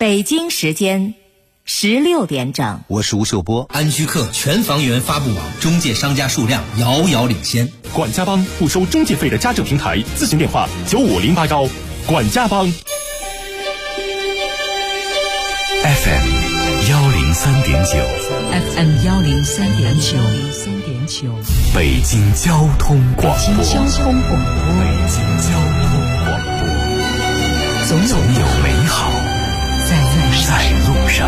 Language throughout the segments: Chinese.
北京时间16点整， 我是吴秀波。 安居客全房源发布网中介商家数量遥遥领先。 管家帮不收中介费的家政平台，咨询电话95081，管家帮。 FM 103.9， 北京交通广播，总有美好在路上。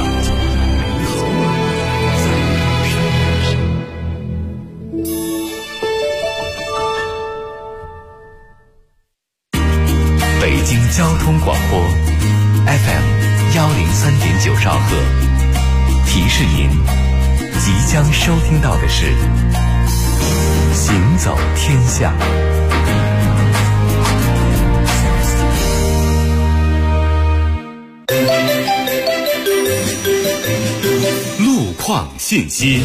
北京交通广播 FM 103.9兆赫，提示您即将收听到的是行走天下。 路况信息。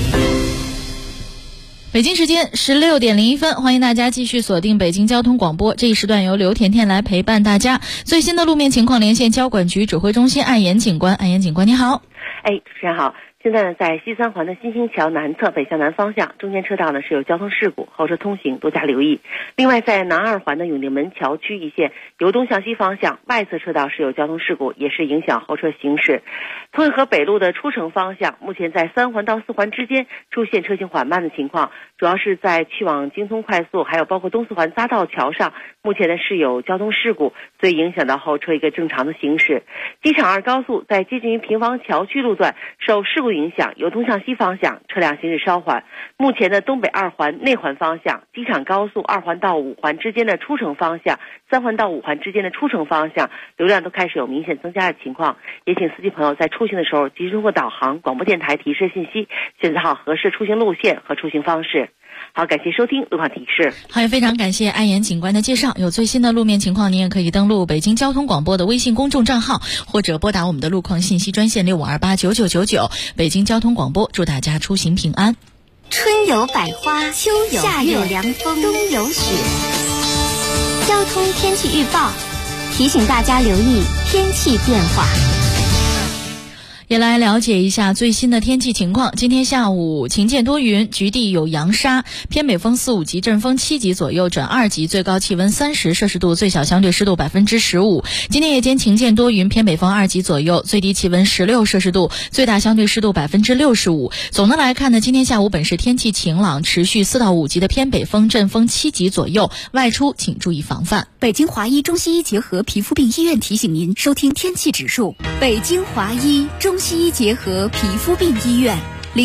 北京时间16点01分，欢迎大家继续锁定北京交通广播。这一时段由刘甜甜来陪伴大家。最新的路面情况连线交管局指挥中心安岩警官。安岩警官你好。 主持人好。现在呢，在西三环的新兴桥南侧北向南方向，中间车道呢是有交通事故，后车通行多加留意。另外，在南二环的永定门桥区一线由东向西方向外侧车道是有交通事故，也是影响后车行驶。通惠河北路的出城方向，目前在3环到4环之间出现车行缓慢的情况，主要是在去往京通快速，还有包括东四环匝道桥上，目前呢是有交通事故，所以影响到后车一个正常的行驶。机场2高速在接近于平房桥区路段受事故影响，由东向西方向车辆行驶稍缓。目前的东北2环内环方向，机场高速2环到5环之间的出城方向，3环到5环之间的出城方向，流量都开始有明显增加的情况，也请司机朋友在出行的时候及时通过导航、广播电台提示信息，选择好合适出行路线和出行方式。好，感谢收听路况提示。 好，也非常感谢安岩警官的介绍。有最新的路面情况，您也可以登录北京交通广播的微信公众账号，或者拨打我们的路况信息专线65289999。北京交通广播，祝大家出行平安。 春有百花，秋有夏有凉风，冬有雪。交通天气预报提醒大家留意天气变化。 也来了解一下最新的天气情况。今天下午晴间多云，局地有扬沙，偏北风4、5级，阵风7级左右转2级，最高气温30摄氏度，最小相对湿度15%。今天夜间晴间多云，偏北风2级左右，最低气温16摄氏度，最大相对湿度65%。总的来看呢，今天下午本市天气晴朗，持续4到5级的偏北风，阵风7级左右，外出请注意防范。 北京华医中西医结合皮肤病医院提醒您收听天气指数。北京华医中西医结合皮肤病医院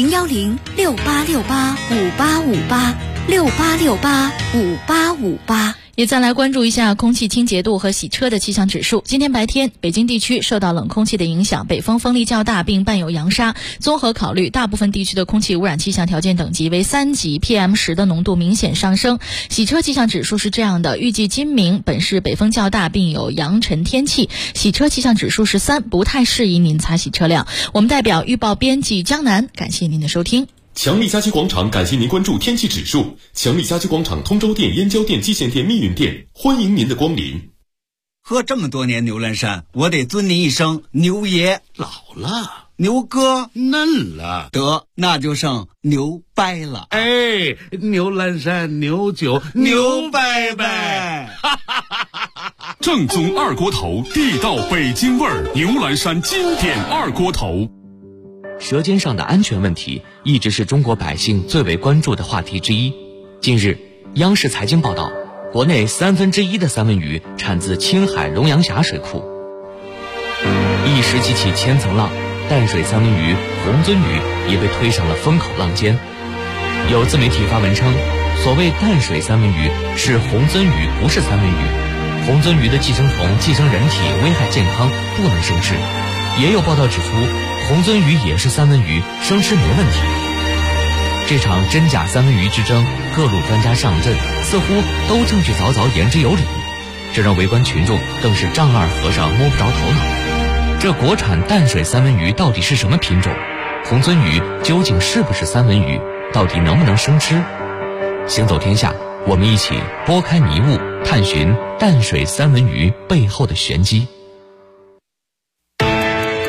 ，01068685858，68685858。 也再来关注一下空气清洁度和洗车的气象指数。今天白天，北京地区受到冷空气的影响，北风风力较大，并伴有扬沙。综合考虑，大部分地区的空气污染气象条件等级为3级 ，PM10 的浓度明显上升。洗车气象指数是这样的：预计今明本市北风较大，并有扬尘天气，洗车气象指数是3，不太适宜您擦洗车辆。我们代表预报编辑江南，感谢您的收听。 强力家居广场感谢您关注天气指数。强力家居广场通州店、燕郊店、蓟县店、密云店，欢迎您的光临。 喝这么多年牛栏山，我得尊您一声牛爷。 老了， 牛哥嫩了， 得那就剩牛掰了。 哎，牛栏山牛酒牛掰掰。 正宗二锅头，地道北京味儿，牛栏山经典二锅头。 舌尖上的安全问题一直是中国百姓最为关注的话题之一。近日，央视财经报道，国内1/3的三文鱼产自青海龙阳峡水库。一时激起千层浪，淡水三文鱼、红鳟鱼也被推上了风口浪尖。有自媒体发文称，所谓淡水三文鱼是红鳟鱼，不是三文鱼。红鳟鱼的寄生虫寄生人体，危害健康，不能生吃。也有报道指出，红鳟鱼也是三文鱼，生吃没问题。这场真假三文鱼之争，各路专家上阵，似乎都证据凿凿，言之有理，这让围观群众更是丈二和尚摸不着头脑。这国产淡水三文鱼到底是什么品种？红鳟鱼究竟是不是三文鱼？到底能不能生吃？行走天下，我们一起拨开迷雾，探寻淡水三文鱼背后的玄机。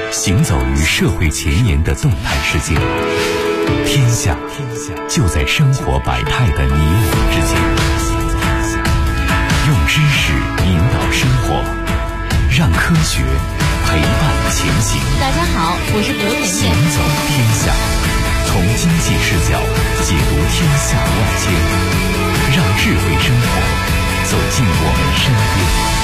行走于社会前沿的动态世界。天下就在生活百态的你我之间。用知识引导生活，让科学陪伴前行。 大家好，我是刘甜甜。 行走天下，从经济视角解读天下万千，让智慧生活走进我们身边。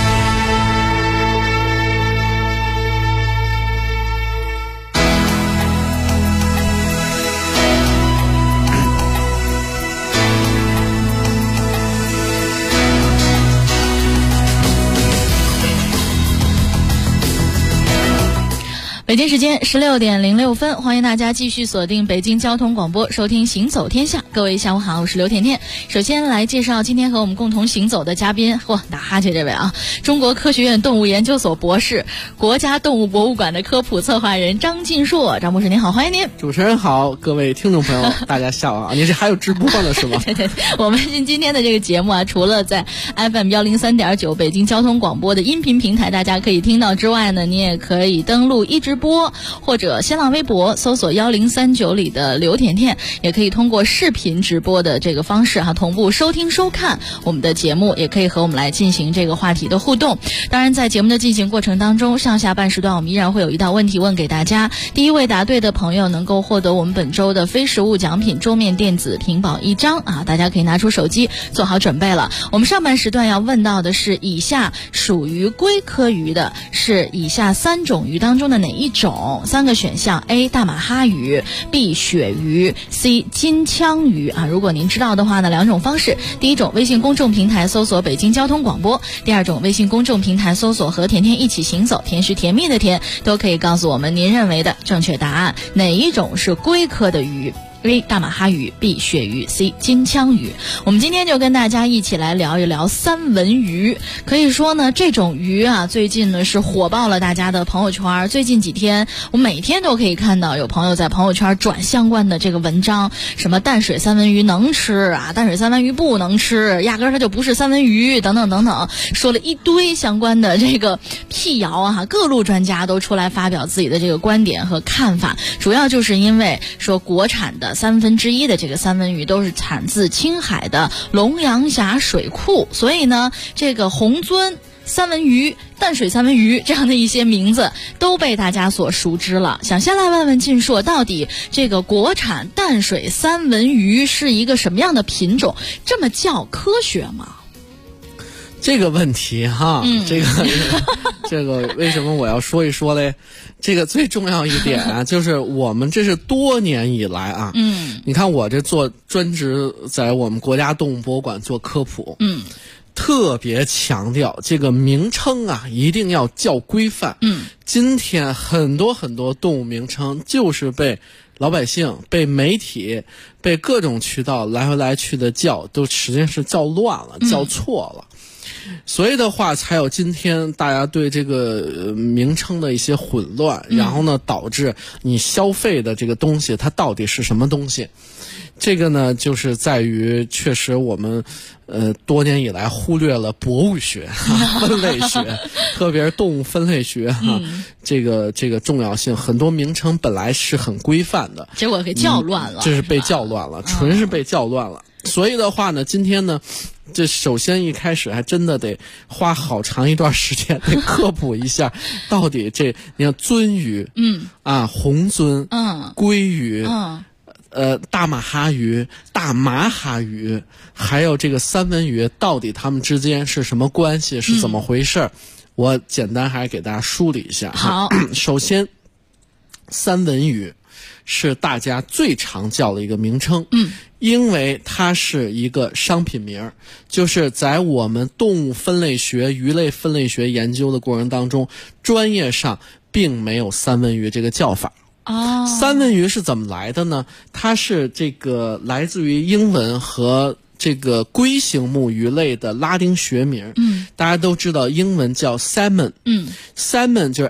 北京时间16点06分，欢迎大家继续锁定北京交通广播，收听行走天下。各位下午好，我是刘甜甜。首先来介绍今天和我们共同行走的嘉宾，打哈欠这位啊，中国科学院动物研究所博士，国家动物博物馆的科普策划人张晋硕。张博士您好，欢迎您。 主持人好，各位听众朋友大家下午好。你这还有直播呢是吗？ 对，我们今天的这个节目啊，除了在 FM 103.9北京交通广播的音频平台大家可以听到之外呢，你也可以登录一直播或者新浪微博搜索1039里的刘甜甜，也可以通过视频直播的这个方式同步收听收看我们的节目，也可以和我们来进行这个话题的互动。当然在节目的进行过程当中，上下半时段我们依然会有一道问题问给大家，第一位答对的朋友能够获得我们本周的非实物奖品桌面电子屏保1张大家可以拿出手机做好准备了。我们上半时段要问到的是，以下属于龟科鱼的是以下3种鱼当中的哪一种？3个选项 A 大马哈鱼， B 鳕鱼， C 金枪鱼如果您知道的话呢，2种方式，第一种微信公众平台搜索北京交通广播，第二种微信公众平台搜索和甜甜一起行走，甜是甜蜜的甜，都可以告诉我们您认为的正确答案，哪一种是龟科的鱼？A 大马哈鱼， B 鳕鱼， C 金枪鱼。我们今天就跟大家一起来聊一聊三文鱼。可以说呢，这种鱼最近呢是火爆了大家的朋友圈。最近几天我每天都可以看到有朋友在朋友圈转相关的这个文章，什么淡水三文鱼能吃淡水三文鱼不能吃，压根儿它就不是三文鱼等等等等，说了一堆相关的这个辟谣各路专家都出来发表自己的这个观点和看法，主要就是因为说国产的1/3的这个三文鱼都是产自青海的龙阳峡水库，所以呢这个红鳟三文鱼、淡水三文鱼这样的一些名字都被大家所熟知了。想先来问问晋硕，到底这个国产淡水三文鱼是一个什么样的品种？这么叫科学吗？ 这个问题这个为什么我要说一说嘞？这个最重要一点就是我们这是多年以来你看我这做专职在我们国家动物博物馆做科普，特别强调这个名称一定要叫规范。今天很多动物名称就是被老百姓、被媒体、被各种渠道来回来去的叫，都实际上是叫乱了、叫错了。所以的话才有今天大家对这个名称的一些混乱，然后呢导致你消费的这个东西它到底是什么东西。这个呢就是在于确实我们多年以来忽略了博物学分类学特别是动物分类学这个重要性。很多名称本来是很规范的， 结果给叫乱了， 这是被叫乱了，纯是被叫乱了。所以的话呢，今天呢这首先一开始还真的得花好长一段时间得科普一下到底这你看鳟鱼红鳟鲑鱼大马哈鱼、大马哈鱼，还有这个三文鱼，到底它们之间是什么关系，是怎么回事？我简单还是给大家梳理一下。 好， 首先，三文鱼是大家最常叫的一个名称，因为它是一个商品名，就是在我们动物分类学、鱼类分类学研究的过程当中，专业上并没有三文鱼这个叫法。三文鱼是怎么来的呢？它是这个来自于英文和这个龟形目鱼类的拉丁学名。大家都知道英文叫 salmon。salmon 就是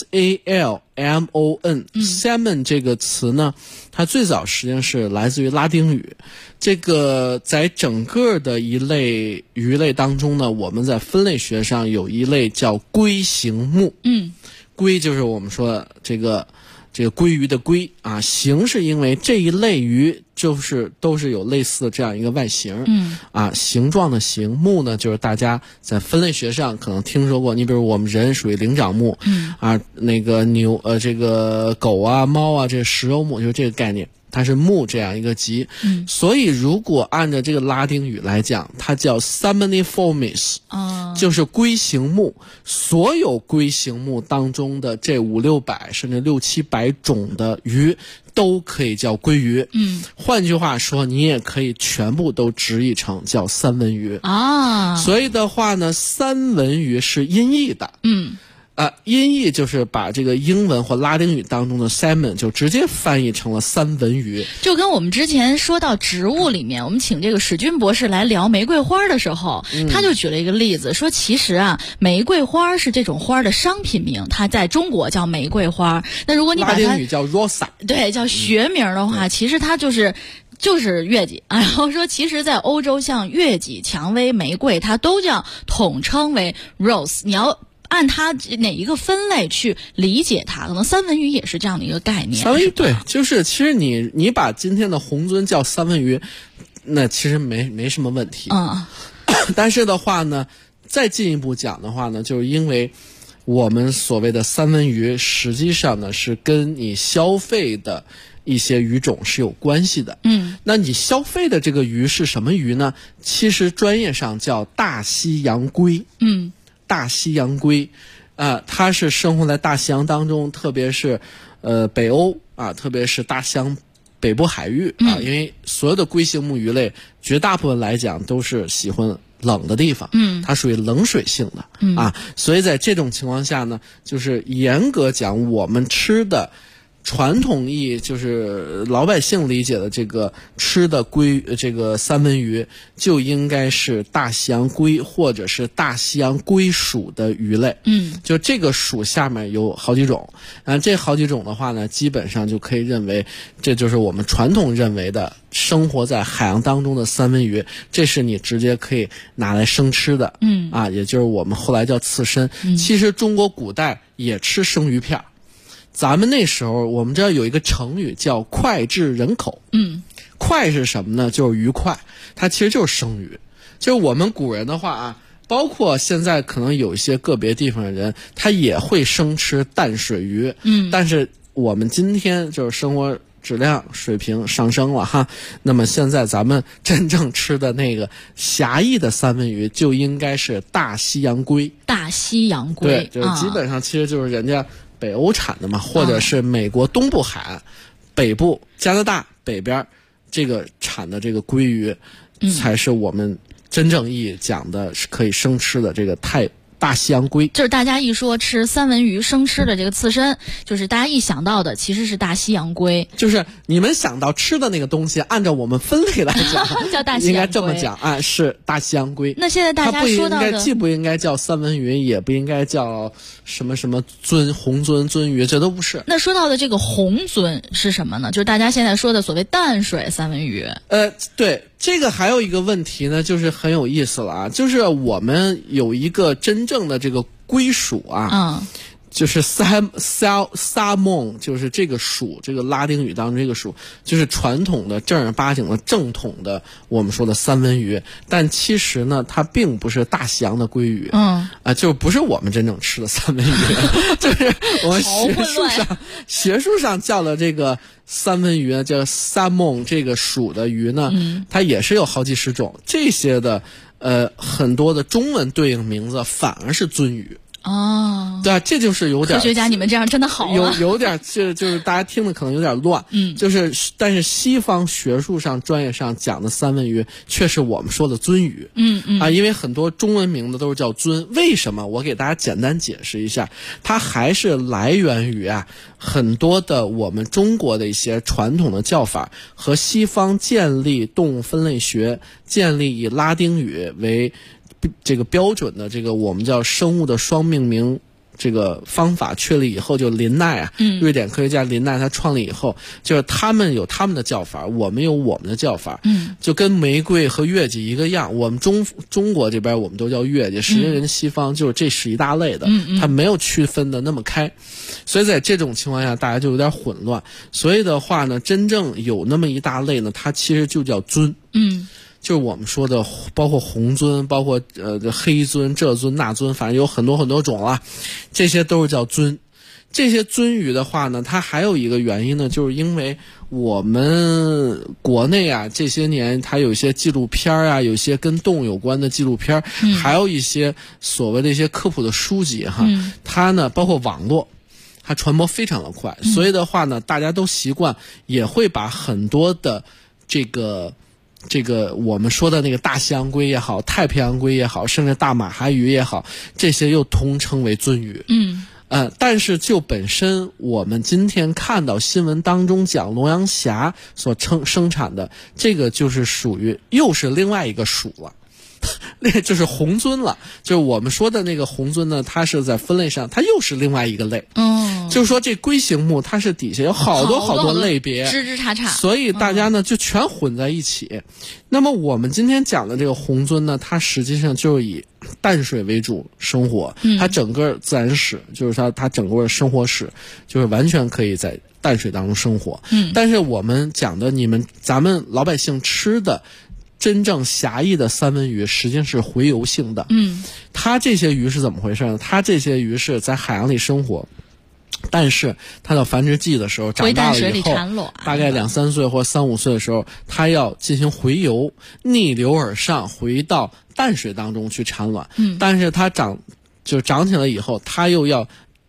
salmon。salmon 这个词呢，它最早实际上是来自于拉丁语。这个在整个的一类鱼类当中呢，我们在分类学上有一类叫龟形目。 鲑就是我们说的这个鲑鱼的鲑啊，形是因为这一类鱼都是有类似的这样一个外形，形状的形。目呢，就是大家在分类学上可能听说过，你比如我们人属于灵长目，那个这个狗啊、猫啊，这个食肉目就是这个概念。它是目这样一个级，所以如果按照这个拉丁语来讲，它叫 Salmoniformes，就是龟形目。所有龟形目当中的这500-600甚至600-700种的鱼都可以叫鲑鱼。换句话说，你也可以全部都直译成叫三文鱼啊。所以的话呢，三文鱼是音译的。音译就是把这个英文或拉丁语当中的 salmon 就直接翻译成了三文鱼。 就跟我们之前说到植物里面，我们请这个史军博士来聊玫瑰花的时候，他就举了一个例子，说其实啊，玫瑰花是这种花的商品名，它在中国叫玫瑰花。那如果你把它拉丁语叫 rosa， 对，叫学名的话，其实它就是月季然后说其实在欧洲像月季、蔷薇、玫瑰它都叫统称为 rose， 你要按它哪一个分类去理解它，可能三文鱼也是这样的一个概念。 三文鱼对，就是其实你把今天的红鳟叫三文鱼，那其实没什么问题。但是的话呢，再进一步讲的话呢，就是因为我们所谓的三文鱼实际上呢是跟你消费的一些鱼种是有关系的。那你消费的这个鱼是什么鱼呢？其实专业上叫大西洋鲑。大西洋鲑它是生活在大西洋当中，特别是北欧特别是大西洋北部海域因为所有的龟形目鱼类绝大部分来讲都是喜欢冷的地方，它属于冷水性的所以在这种情况下呢，就是严格讲我们吃的传统意义就是老百姓理解的这个吃的这个三文鱼就应该是大西洋鲑或者是大西洋鲑属的鱼类。就这个属下面有好几种，这好几种的话呢，基本上就可以认为这就是我们传统认为的生活在海洋当中的三文鱼，这是你直接可以拿来生吃的。也就是我们后来叫刺身。其实中国古代也吃生鱼片。咱们那时候我们知道有一个成语叫脍炙人口。脍是什么呢？就是鱼块，它其实就是生鱼。就是我们古人的话包括现在可能有一些个别地方的人，他也会生吃淡水鱼。但是我们今天就是生活质量水平上升了那么现在咱们真正吃的那个狭义的三文鱼就应该是大西洋鲑。 大西洋鲑， 对，就是基本上其实就是人家北欧产的嘛，或者是美国东部海岸、北部加拿大北边这个产的这个鲑鱼，才是我们真正意义讲的是可以生吃的这个大西洋鲑。 就是大家一说吃三文鱼生吃的这个刺身，就是大家一想到的其实是大西洋鲑。 就是你们想到吃的那个东西，按照我们分类来讲叫大西洋鲑， 应该这么讲是大西洋鲑。 那现在大家说到的既不应该叫三文鱼，也不应该叫什么红鳟、鳟鱼，这都不是。 那说到的这个红鳟是什么呢？就是大家现在说的所谓淡水三文鱼。 对，这个还有一个问题呢，就是很有意思了就是我们有一个真正的这个归属就是 salmon， 就是这个属，这个拉丁语当中这个属就是传统的正儿八经的正统的我们说的三文鱼，但其实呢它并不是大西洋的鲑鱼。就不是我们真正吃的三文鱼就是我们学术上叫的这个三文鱼叫 salmon 这个属的鱼呢，它也是有好几十种，这些的很多的中文对应名字反而是鳟鱼。对这就是有点科学家你们这样真的好有点就是大家听的可能有点乱。但是西方学术上专业上讲的三文鱼却是我们说的鳟鱼。因为很多中文名字都是叫鳟，为什么？我给大家简单解释一下，它还是来源于很多的我们中国的一些传统的叫法和西方建立动物分类学，建立以拉丁语为这个标准的这个我们叫生物的双命名这个方法确立以后，就林奈啊，瑞典科学家林奈他创立以后，就是他们有他们的叫法，我们有我们的叫法，就跟玫瑰和月季一个样，我们中国这边我们都叫月季，实际人西方就是这是一大类的，它没有区分的那么开，所以在这种情况下大家就有点混乱，所以的话呢，真正有那么一大类呢，它其实就叫尊，就是我们说的包括红尊，包括黑尊、这尊那尊，反正有很多很多种了，这些都是叫尊。这些尊语的话呢，它还有一个原因呢，就是因为我们国内啊这些年它有一些纪录片啊，有一些跟动物有关的纪录片，还有一些所谓的一些科普的书籍哈，它呢包括网络它传播非常的快，所以的话呢，大家都习惯也会把很多的这个我们说的那个大西洋龟也好，太平洋龟也好，甚至大马哈鱼也好，这些又统称为尊语。但是就本身我们今天看到新闻当中讲龙阳峡所生产的这个，就是属于又是另外一个属了。那就是红尊了，就是我们说的那个红尊呢，它是在分类上，它又是另外一个类。就是说这龟形目它是底下有好多好多类别， 枝枝杈杈， 所以大家呢就全混在一起。那么我们今天讲的这个红尊呢，它实际上就是以淡水为主生活，它整个自然史就是它整个生活史就是完全可以在淡水当中生活。但是我们讲的咱们老百姓吃的真正狭义的三文鱼实际上是洄游性的。它这些鱼是怎么回事呢？它这些鱼是在海洋里生活，但是它到繁殖季的时候长大了以后，大概2-3岁或3-5岁的时候，它要进行洄游，逆流而上回到淡水当中去产卵。但是它长起来以后，它又要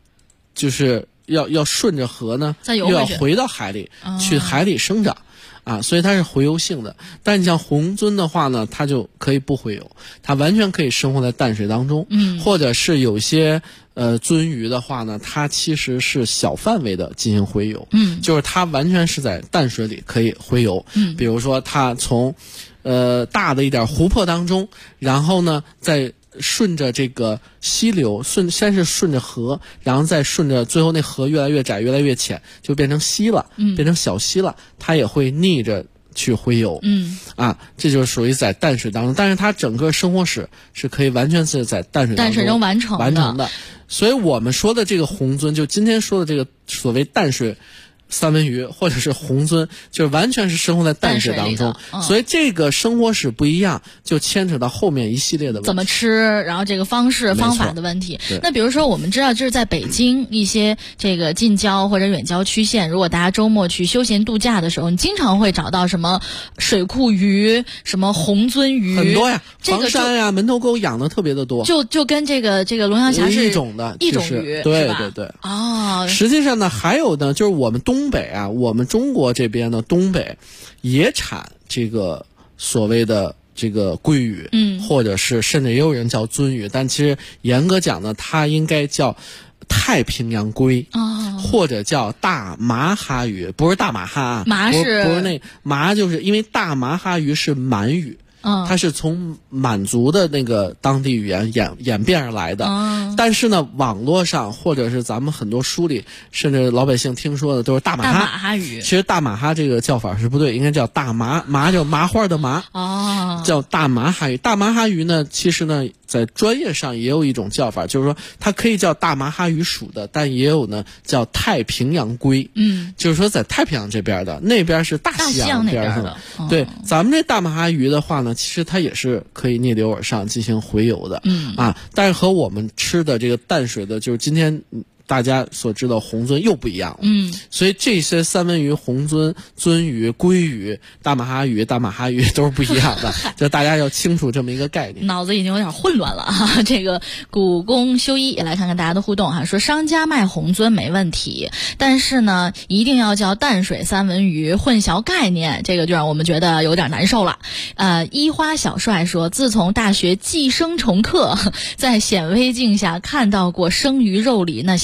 要顺着河呢，又要回到海里去海里生长。所以它是洄游性的。但你像红尊的话呢，它就可以不洄游，它完全可以生活在淡水当中。或者是有些尊鱼的话呢，它其实是小范围的进行洄游。就是它完全是在淡水里可以洄游。比如说它从大的一点湖泊当中，然后呢再顺着这个溪流先是顺着河，然后再顺着，最后那河越来越窄越来越浅，就变成溪了，变成小溪了，它也会逆着去洄游。这就是属于在淡水当中，但是它整个生活史是可以完全是在淡水中完成的。所以我们说的这个红尊，就今天说的这个所谓淡水三文鱼或者是红尊，就是完全是生活在淡水当中，所以这个生活史不一样，就牵扯到后面一系列的问题，怎么吃，然后这个方法的问题。那比如说我们知道，就是在北京一些这个近郊或者远郊区县，如果大家周末去休闲度假的时候，你经常会找到什么水库鱼、什么红尊鱼， 很多呀，黄山呀、门头沟养的特别的多， 就跟这个龙阳峡是一种的一种鱼， 对对对。实际上呢，还有呢，就是我们东北啊，我们中国这边呢，东北也产这个所谓的这个鲑鱼，或者是甚至也有人叫尊鱼，但其实严格讲呢，它应该叫太平洋鲑，或者叫大麻哈鱼，不是大马哈啊， 麻是不是那麻，就是因为大麻哈鱼是满语。它是从满族的那个当地语言演变而来的。但是呢，网络上或者是咱们很多书里，甚至老百姓听说的都是大马哈鱼。 其实大马哈这个叫法是不对，应该叫大麻叫麻花的麻，叫大麻哈鱼。大麻哈鱼呢，其实呢在专业上也有一种叫法，就是说它可以叫大麻哈鱼属的，但也有呢叫太平洋鲑。就是说在太平洋这边的，那边是大西洋那边的。对，咱们这大麻哈鱼的话呢，其实它也是可以逆流而上进行洄游的。但是和我们吃的这个淡水的，就是今天大家所知道红尊又不一样了。所以这些三文鱼、红尊、尊鱼、鲑鱼、大马哈鱼都是不一样的，就大家要清楚这么一个概念。 脑子已经有点混乱了啊！这个古宫修一也来看看大家的互动哈，说商家卖红尊没问题，但是呢，一定要叫淡水三文鱼，混淆概念，这个就让我们觉得有点难受了。一花小帅说，自从大学寄生虫课在显微镜下看到过生鱼肉里那些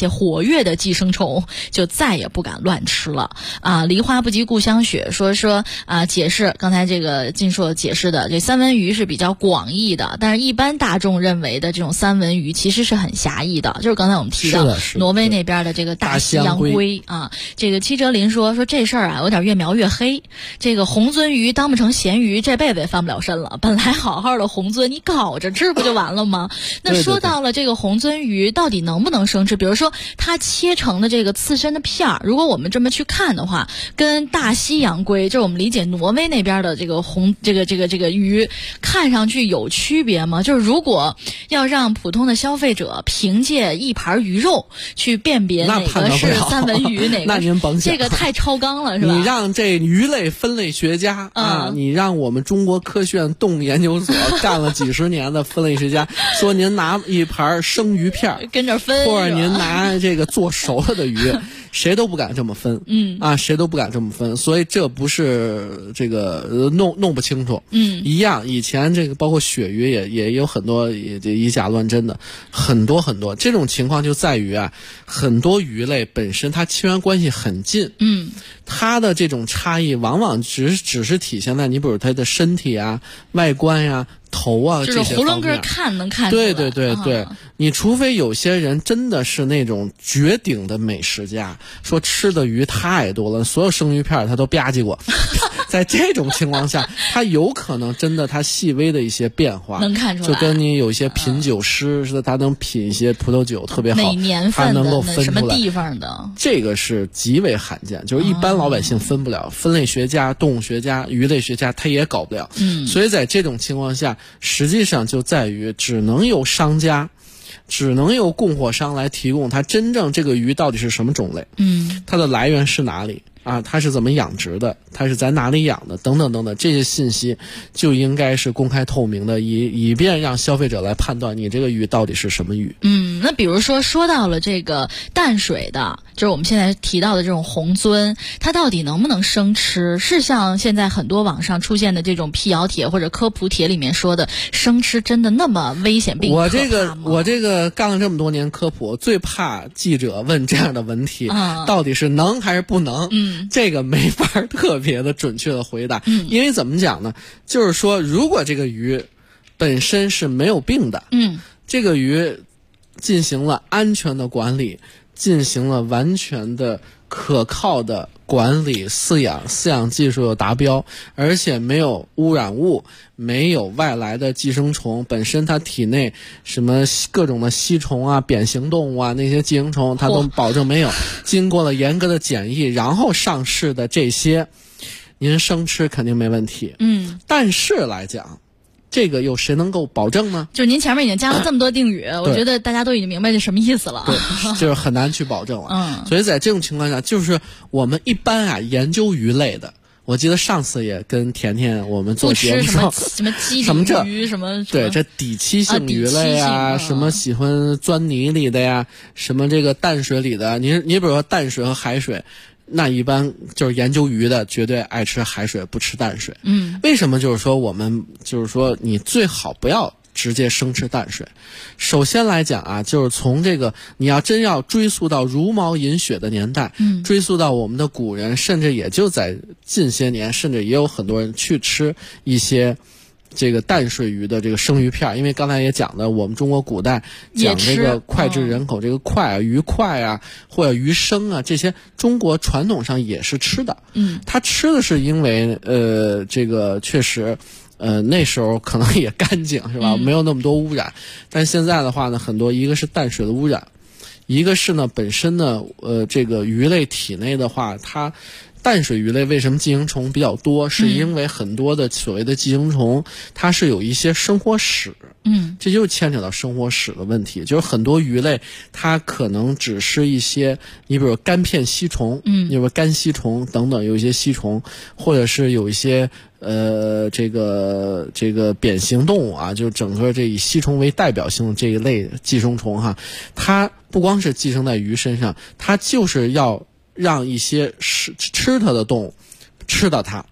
活跃的寄生虫，就再也不敢乱吃了啊。梨花不及故乡雪说啊，解释刚才这个金硕解释的，这三文鱼是比较广义的，但是一般大众认为的这种三文鱼其实是很狭义的，就是刚才我们提到挪威那边的这个大西洋龟啊。这个七哲林说这事儿啊有点越描越黑，这个红鳟鱼当不成咸鱼，这辈子也翻不了身了。本来好好的红鳟，你搞着吃不就完了吗？那说到了这个红鳟鱼到底能不能生吃，比如说它切成的这个刺身的片儿，如果我们这么去看的话，跟大西洋龟，就是我们理解挪威那边的这个这个鱼，看上去有区别吗？就是如果要让普通的消费者凭借一盘鱼肉去辨别哪个是三文鱼，哪个那您甭想， 这个太超纲了，是吧？ 你让这鱼类分类学家啊，你让我们中国科学院动物研究所干了几十年的分类学家说，您拿一盘生鱼片跟着分， 或者您拿这个做熟了的鱼。谁都不敢这么分，谁都不敢这么分，所以这不是这个弄不清楚，一样。以前这个包括鳕鱼也有很多以假乱真的，很多这种情况就在于啊，很多鱼类本身它亲缘关系很近，它的这种差异往往只是体现在你比如它的身体啊、外观呀、头啊这些方面， 就是囫囵个能看出来。 对，你除非有些人真的是那种绝顶的美食家，说吃的鱼太多了，所有生鱼片他都吧唧过。在这种情况下，他有可能真的他细微的一些变化能看出来， 就跟你有一些品酒师似的，他能品一些葡萄酒特别好， 哪年份的， 他能够分出来什么地方的， 这个是极为罕见，就是一般老百姓分不了，分类学家、动物学家、鱼类学家他也搞不了。所以在这种情况下，实际上就在于只能由商家。只能由供货商来提供它真正这个鱼到底是什么种类，它的来源是哪里啊？它是怎么养殖的？它是在哪里养的？等等等等，这些信息就应该是公开透明的，以便让消费者来判断你这个鱼到底是什么鱼。 那比如说到了这个淡水的，就是我们现在提到的这种红鳟，它到底能不能生吃？是像现在很多网上出现的这种辟谣帖或者科普帖里面说的，生吃真的那么危险并可怕吗？ 我这个干了这么多年科普，最怕记者问这样的问题，到底是能还是不能？这个没法特别的准确的回答，因为怎么讲呢？就是说，如果这个鱼本身是没有病的，这个鱼进行了安全的管理，进行了完全的可靠的管理饲养技术又达标，而且没有污染物，没有外来的寄生虫，本身它体内什么各种的吸虫啊、扁形动物啊，那些寄生虫它都保证没有，经过了严格的检疫然后上市的这些，您生吃肯定没问题。但是来讲，这个有谁能够保证呢？ 就是您前面已经加了这么多定语，我觉得大家都已经明白这什么意思了。 对，就是很难去保证了。所以在这种情况下，就是我们一般研究鱼类的，我记得上次也跟甜甜我们做节目说， 什么鸡底鱼什么对，这底栖性鱼类啊，什么喜欢钻泥里的呀，什么这个淡水里的，你比如说淡水和海水。那一般就是研究鱼的绝对爱吃海水不吃淡水。为什么？就是说我们就是说你最好不要直接生吃淡水。首先来讲啊，就是从这个你要真要追溯到茹毛饮血的年代，追溯到我们的古人，甚至也就在近些年，甚至也有很多人去吃一些这个淡水鱼的这个生鱼片，因为刚才也讲的，我们中国古代讲这个脍炙人口，这个脍啊、鱼脍啊或者鱼生啊，这些中国传统上也是吃的。他吃的是因为这个确实那时候可能也干净是吧，没有那么多污染。但现在的话呢，很多一个是淡水的污染，一个是呢本身呢这个鱼类体内的话，它淡水鱼类为什么寄生虫比较多？是因为很多的所谓的寄生虫，它是有一些生活史，这就牵扯到生活史的问题。就是很多鱼类，它可能只是一些，你比如干片吸虫，你比如干吸虫等等，有一些吸虫，或者是有一些这个扁形动物啊，就整个这以吸虫为代表性的这一类寄生虫哈，它不光是寄生在鱼身上，它就是要让一些吃它的动物吃到它，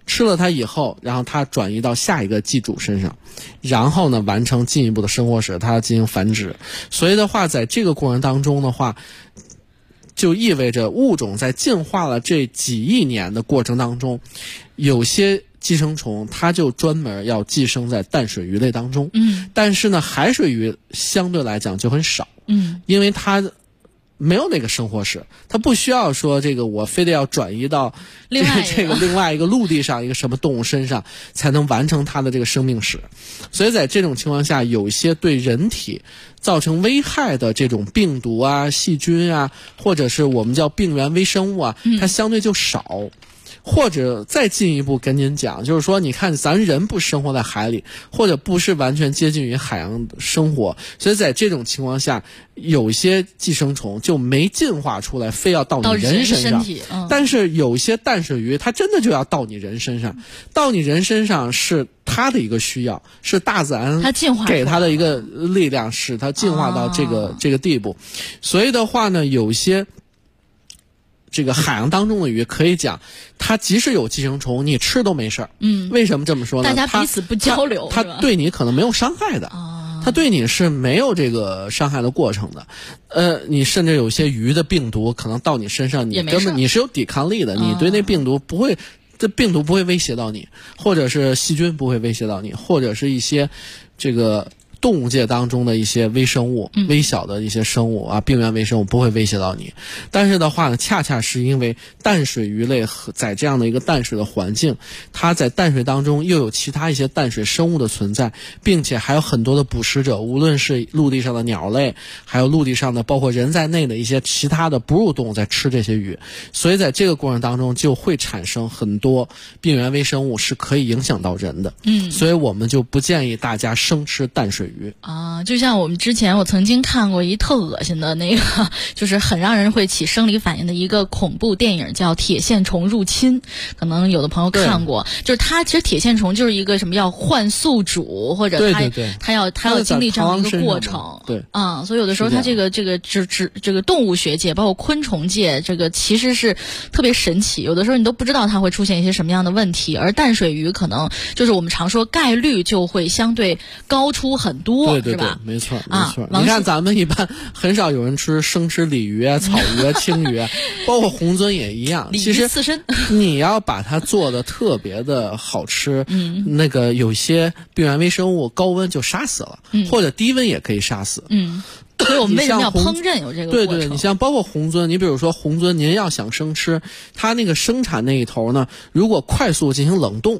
吃了它以后，然后它转移到下一个寄主身上，然后呢完成进一步的生活史，它进行繁殖。所以的话，在这个过程当中的话，就意味着物种在进化了这几亿年的过程当中，有些寄生虫它就专门要寄生在淡水鱼类当中。但是呢，海水鱼相对来讲就很少。因为它没有那个生活史，它不需要说这个我非得要转移到另外一个陆地上一个什么动物身上才能完成它的这个生命史。所以在这种情况下，有一些对人体造成危害的这种病毒啊、细菌啊，或者是我们叫病原微生物啊，它相对就少。或者再进一步跟您讲，就是说你看咱人不生活在海里，或者不是完全接近于海洋生活，所以在这种情况下，有些寄生虫就没进化出来非要到你人身上。但是有些淡水鱼它真的就要到你人身上，到你人身上是它的一个需要，是大自然给它的一个力量，使它进化到这个地步。所以的话呢，有些这个海洋当中的鱼可以讲，它即使有寄生虫，你吃都没事儿。为什么这么说呢？ 大家彼此不交流， 它对你可能没有伤害的。它对你是没有这个伤害的过程的。你甚至有些鱼的病毒可能到你身上，你根本你是有抵抗力的，你对那病毒不会，这病毒不会威胁到你，或者是细菌不会威胁到你，或者是一些这个动物界当中的一些微生物、微小的一些生物啊，病原微生物不会威胁到你。但是的话呢，恰恰是因为淡水鱼类在这样的一个淡水的环境，它在淡水当中又有其他一些淡水生物的存在，并且还有很多的捕食者，无论是陆地上的鸟类，还有陆地上的包括人在内的一些其他的哺乳动物在吃这些鱼，所以在这个过程当中就会产生很多病原微生物是可以影响到人的。所以我们就不建议大家生吃淡水鱼啊。就像我曾经看过一特恶心的那个，就是很让人会起生理反应的一个恐怖电影，叫《铁线虫入侵》，可能有的朋友看过。就是它其实铁线虫就是一个什么要换宿主，或者它要经历这样一个过程。所以有的时候它这个动物学界包括昆虫界，这个其实是特别神奇，有的时候你都不知道它会出现一些什么样的问题。而淡水鱼可能就是我们常说概率就会相对高出很多， 是吧？ 没错。你看咱们一般很少有人生吃鲤鱼啊、草鱼啊、青鱼啊，包括红鳟也一样。其实你要把它做的特别的好吃，那个有些病原微生物高温就杀死了，或者低温也可以杀死。 所以我们为什么要烹饪有这个过程？ 对，你像包括红鳟，你比如说红鳟，您要想生吃，它那个生产那一头呢，如果快速进行冷冻，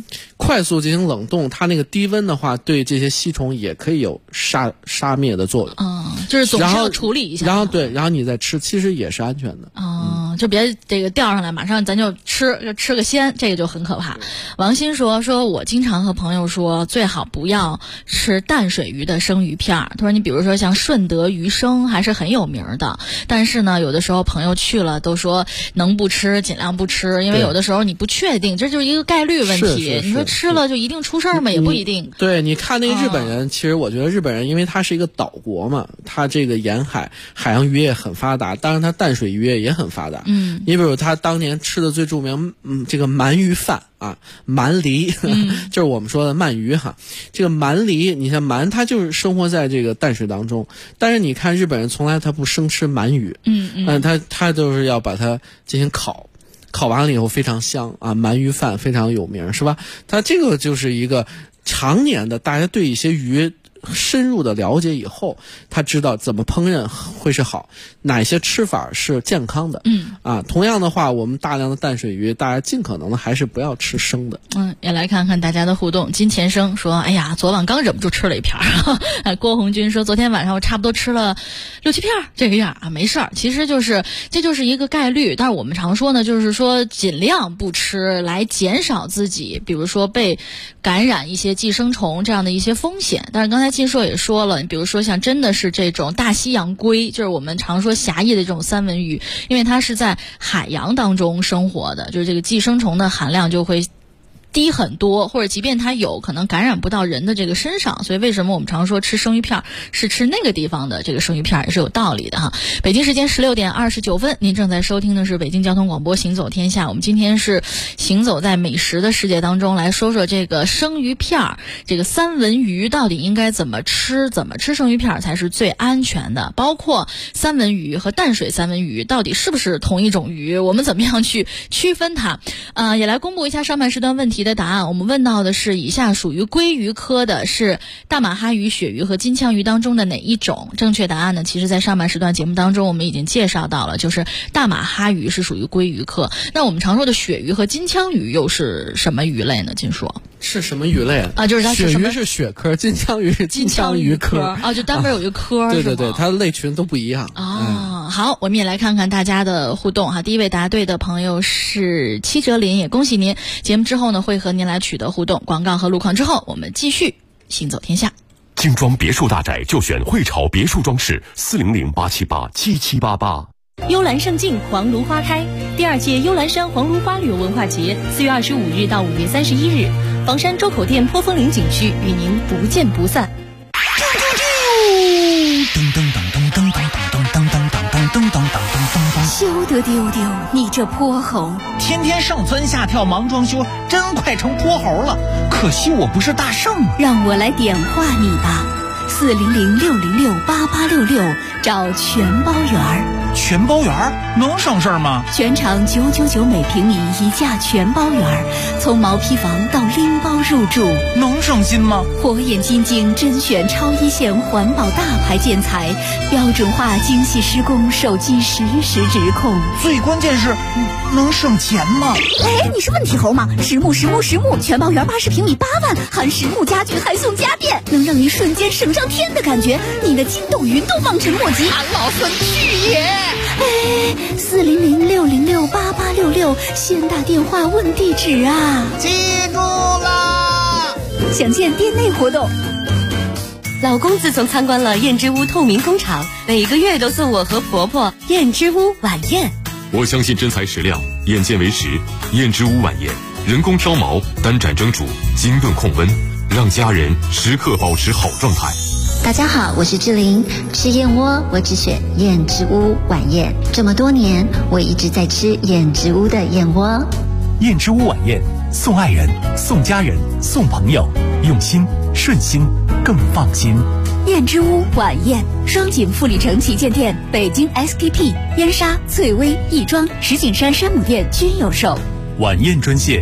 它那个低温的话，对这些吸虫也可以有杀灭的作用。 就是总是要处理一下。 然后你再吃，其实也是安全的。 就别这个钓上来马上咱就吃个鲜，这个就很可怕。王鑫说我经常和朋友说，最好不要吃淡水鱼的生鱼片。他说你比如说像顺德鱼生还是很有名的，但是呢有的时候朋友去了都说能不吃尽量不吃，因为有的时候你不确定，这就是一个概率问题。你说吃了就一定出事儿吗？也不一定。 对，你看那个日本人，其实我觉得日本人因为他是一个岛国嘛，他这个沿海海洋渔业很发达，当然他淡水渔业也很发达。你比如他当年吃的最著名这个鳗鱼饭啊，鳗梨，就是我们说的鳗鱼哈。这个鳗梨，你像鳗，它就是生活在这个淡水当中，但是你看日本人从来他不生吃鳗鱼，他就是要把它进行烤完了以后非常香啊，鳗鱼饭非常有名，是吧？它这个就是一个常年的，大家对一些鱼深入的了解以后，他知道怎么烹饪会是好，哪些吃法是健康的。同样的话，我们大量的淡水鱼，大家尽可能的还是不要吃生的。 也来看看大家的互动。金钱生说，哎呀，昨晚刚忍不住吃了一片。郭红军说，昨天晚上我差不多吃了6-7片，这个样啊，没事儿。其实这就是一个概率，但是我们常说呢，就是说尽量不吃，来减少自己比如说被感染一些寄生虫这样的一些风险。但是刚才金硕也说了，比如说像真的是这种大西洋鲑，就是我们常说狭义的这种三文鱼，因为它是在海洋当中生活的，就是这个寄生虫的含量就会低很多，或者即便它有可能感染不到人的这个身上。所以为什么我们常说吃生鱼片是吃那个地方的这个生鱼片也是有道理的哈。北京时间16点29分，您正在收听的是北京交通广播行走天下。我们今天是行走在美食的世界当中，来说说这个生鱼片，这个三文鱼到底应该怎么吃生鱼片才是最安全的，包括三文鱼和淡水三文鱼到底是不是同一种鱼，我们怎么样去区分它。也来公布一下上半时段问题的答案。我们问到的是以下属于鲑鱼科的是大马哈鱼、鳕鱼和金枪鱼当中的哪一种？正确答案呢，其实在上半时段节目当中我们已经介绍到了，就是大马哈鱼是属于鲑鱼科。那我们常说的鳕鱼和金枪鱼又是什么鱼类呢？金叔是什么鱼类啊？就是它是什么？ 鳕鱼是鳕科，金枪鱼是金枪鱼科啊，就单门有一个科。 对对对，它的类群都不一样啊。好，我们也来看看大家的互动哈。第一位答对的朋友是七哲林，也恭喜您。节目之后呢，会和您来取得互动。广告和路况之后，我们继续行走天下。 精装别墅大宅就选汇潮别墅装饰，400-878-7788。 幽兰胜境，黄芦花开。第2届幽兰山黄芦花旅游文化节4月25日到5月31日，房山周口店坡峰岭景区与您不见不散。 休得丢丢，你这泼猴！ 天天上蹿下跳忙装修，真快成泼猴了。可惜我不是大圣啊！ 让我来点化你吧，400-606-8866，找全包园。 全包园能省事吗？ 全场999每平米一价全包园，从毛坯房到拎包入住， 能省心吗？ 火眼金睛甄选超一线环保大牌建材，标准化精细施工，手机实时直控。 最关键是能省钱吗？ 哎，你是问题猴吗？实木全包园80平米8万，含实木家具还送家电，能让你瞬间省上天的感觉，你的筋斗云都望尘莫及。 俺老孙去也！ 哎，400-606-8866，先打电话问地址啊！ 记住啦！ 详见店内活动。 老公自从参观了燕之屋透明工厂，每个月都送我和婆婆燕之屋晚宴。 我相信真材实料，眼见为实。燕之屋晚宴，人工挑毛，单盏蒸煮，精炖控温，让家人时刻保持好状态。 大家好，我是志玲。吃燕窝我只选燕之屋晚宴，这么多年我一直在吃燕之屋的燕窝。 燕之屋晚宴，送爱人，送家人，送朋友，用心顺心更放心。 燕之屋晚宴，双井富力城旗舰店、北京 SKP、燕莎、翠微、亦庄、石景山山姆店均有售。 晚宴专线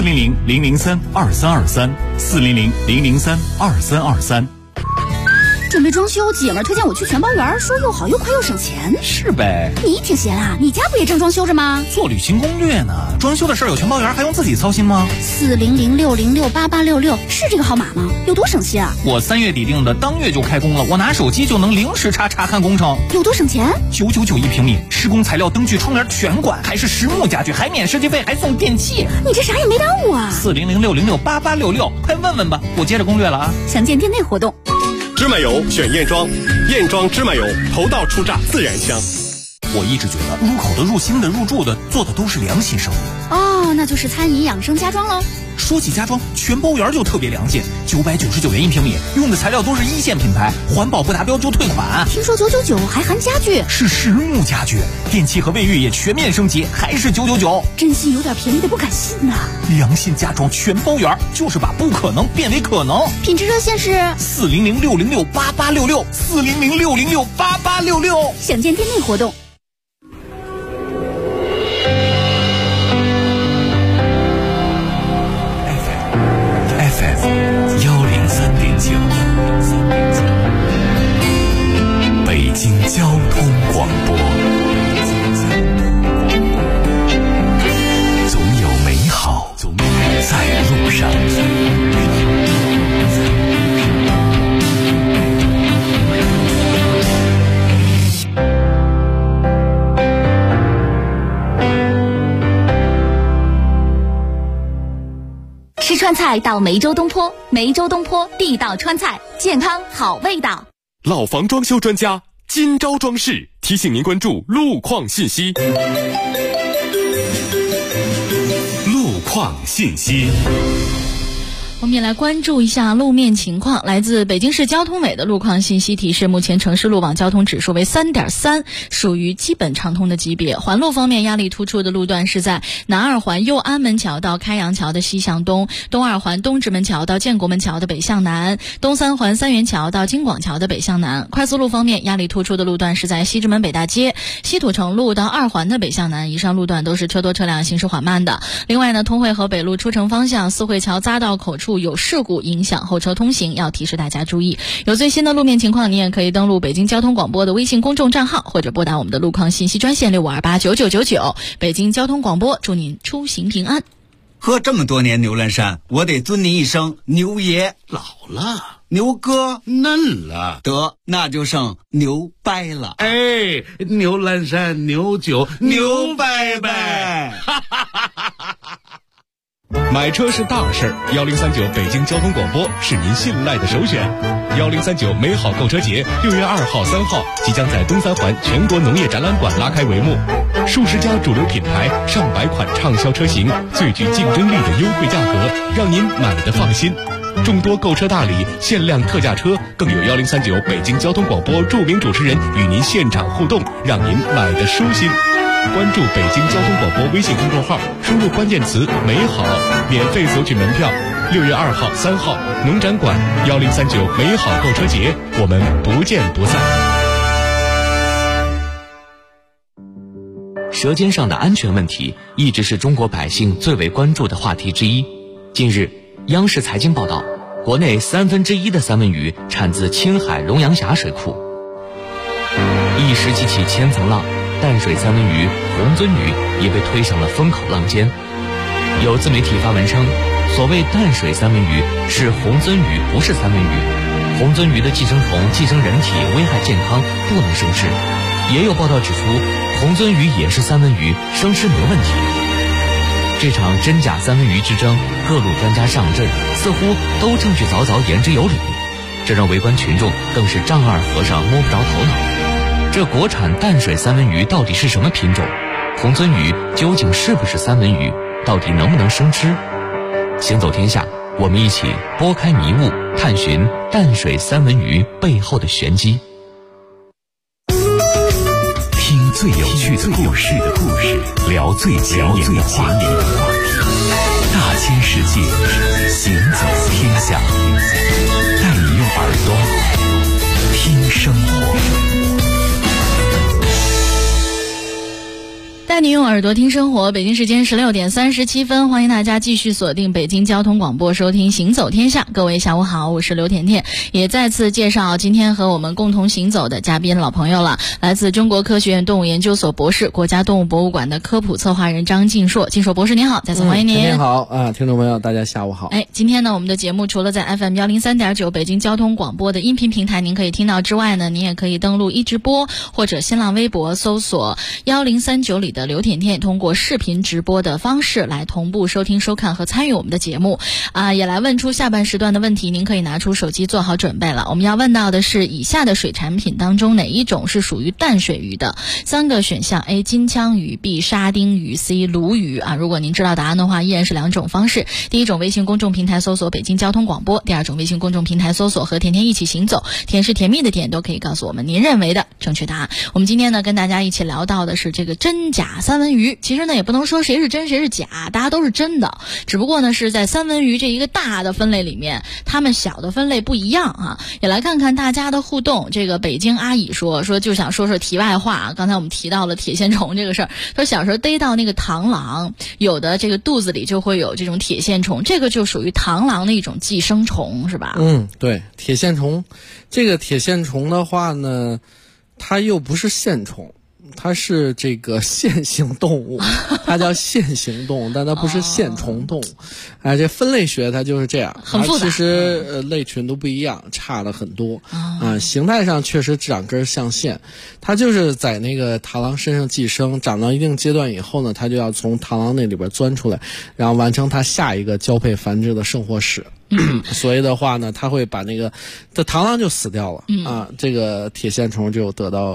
400-003-2323，400-003-2323。 准备装修，姐们推荐我去全包园，说又好又快又省钱。 是呗？ 你挺闲啊，你家不也正装修着吗？ 做旅行攻略呢，装修的事儿有全包园还用自己操心吗 ？400-606-8866是这个号码吗？有多省心啊？ 我3月底定的，当月就开工了，我拿手机就能零时差查看工程。 有多省钱 ？999平米，施工材料、灯具、窗帘全管，还是实木家具，还免设计费，还送电器。 你这啥也没耽误啊 ！400-606-8866，快问问吧，我接着攻略了啊！ 详见店内活动。 芝麻油选燕庄，燕庄芝麻油，头道出榨自然香。 我一直觉得入口的、入心的、入住的，做的都是良心生意。 哦，那就是餐饮养生家装喽。 说起家装，全包园就特别良心，999元1平米，用的材料都是1线品牌，环保不达标就退款。 听说999还含家具， 是实木家具，电器和卫浴也全面升级，还是999。 真心有点便宜的不敢信呐！ 良心家装全包园，就是把不可能变为可能。 品质热线是 400-606-8866，400-606-8866。 详见店内活动。 103.9，北京交通广播。总有美好在路上。 吃川菜到梅州东坡，梅州东坡地道川菜，健康好味道。 老房装修专家金招装饰提醒您关注路况信息。路况创信息。 我们也来关注一下路面情况。来自北京市交通委的路况信息提示，目前城市路网交通指数为 3.3， 属于基本畅通的级别。环路方面，压力突出的路段是在南二环右安门桥到开阳桥的西向东，东二环东直门桥到建国门桥的北向南，东三环三元桥到京广桥的北向南。快速路方面，压力突出的路段是在西直门北大街、西土城路到二环的北向南，以上路段都是车多车辆行驶缓慢的。另外呢，通惠河北路出城方向四惠桥匝道口处有事故影响后车通行，要提示大家注意。有最新的路面情况，你也可以登录北京交通广播的微信公众账号，或者拨打我们的路况信息专线65289999。北京交通广播，祝您出行平安。 喝这么多年牛栏山，我得尊您一声牛爷。 老了， 牛哥嫩了， 得那就剩牛掰了。 哎，牛栏山牛酒牛掰掰。 买车是大事，1039北京交通广播是您信赖的首选。1039美好购车节6月2号、3号即将在东三环全国农业展览馆拉开帷幕，数十家主流品牌、上百款畅销车型，最具竞争力的优惠价格，让您买得放心。众多购车大礼、限量特价车，更有1039北京交通广播著名主持人与您现场互动，让您买得舒心。关注北京交通广播微信公众号，输入关键词美好，免费索取门票。6月2号、3号农展馆1039美好购车节，我们不见不散。 舌尖上的安全问题一直是中国百姓最为关注的话题之一。近日，央视财经报道，国内1/3的三文鱼产自青海龙阳峡水库。一时激起千层浪，淡水三文鱼、红鳟鱼也被推上了风口浪尖。有自媒体发文称，所谓淡水三文鱼是红鳟鱼，不是三文鱼。红鳟鱼的寄生虫寄生人体，危害健康，不能生吃。也有报道指出，红鳟鱼也是三文鱼，生吃没问题。这场真假三文鱼之争，各路专家上阵，似乎都证据凿凿，言之有理，这让围观群众更是丈二和尚摸不着头脑。这国产淡水三文鱼到底是什么品种？红鳟鱼究竟是不是三文鱼？到底能不能生吃？行走天下，我们一起拨开迷雾，探寻淡水三文鱼背后的玄机。 听最有趣的故事，聊最前沿的话题。大千世界，行走天下，带你用耳朵听生活。 带你用耳朵听生活。北京时间16点37分，欢迎大家继续锁定北京交通广播，收听行走天下。各位下午好，我是刘甜甜，也再次介绍今天和我们共同行走的嘉宾老朋友了，来自中国科学院动物研究所博士、国家动物博物馆的科普策划人张晋硕。晋硕博士您好，再次欢迎您。 您好啊，听众朋友大家下午好。 今天呢，我们的节目除了在 FM 103.9北京交通广播的音频平台您可以听到之外呢，您也可以登录一直播或者新浪微博搜索1039里的刘甜甜，通过视频直播的方式来同步收听收看和参与我们的节目也来问出下半时段的问题，您可以拿出手机做好准备了。我们要问到的是以下的水产品当中哪一种是属于淡水鱼的？3个选项： A 金枪鱼， B 沙丁鱼， C 鲈鱼如果您知道答案的话，依然是2种方式。第一种微信公众平台搜索北京交通广播，第二种微信公众平台搜索和甜甜一起行走，甜是甜蜜的甜，都可以告诉我们您认为的正确答案。我们今天呢跟大家一起聊到的是这个真假三文鱼。其实呢也不能说谁是真谁是假，大家都是真的，只不过呢是在三文鱼这一个大的分类里面，它们小的分类不一样也来看看大家的互动。这个北京阿姨说就想说题外话刚才我们提到了铁线虫这个事儿，说小时候逮到那个螳螂，有的这个肚子里就会有这种铁线虫，这个就属于螳螂的一种寄生虫是吧？ 对，铁线虫。这个铁线虫的话呢，它又不是线虫，它是这个线形动物，它叫线形动物，但它不是线虫动物。这分类学它就是这样， 很复杂。 其实类群都不一样，差了很多形态上确实长根像线，它就是在那个螳螂身上寄生，长到一定阶段以后呢，它就要从螳螂那里边钻出来，然后完成它下一个交配繁殖的生活史。所以的话呢，它会把那个螳螂就死掉了这个铁线虫就得到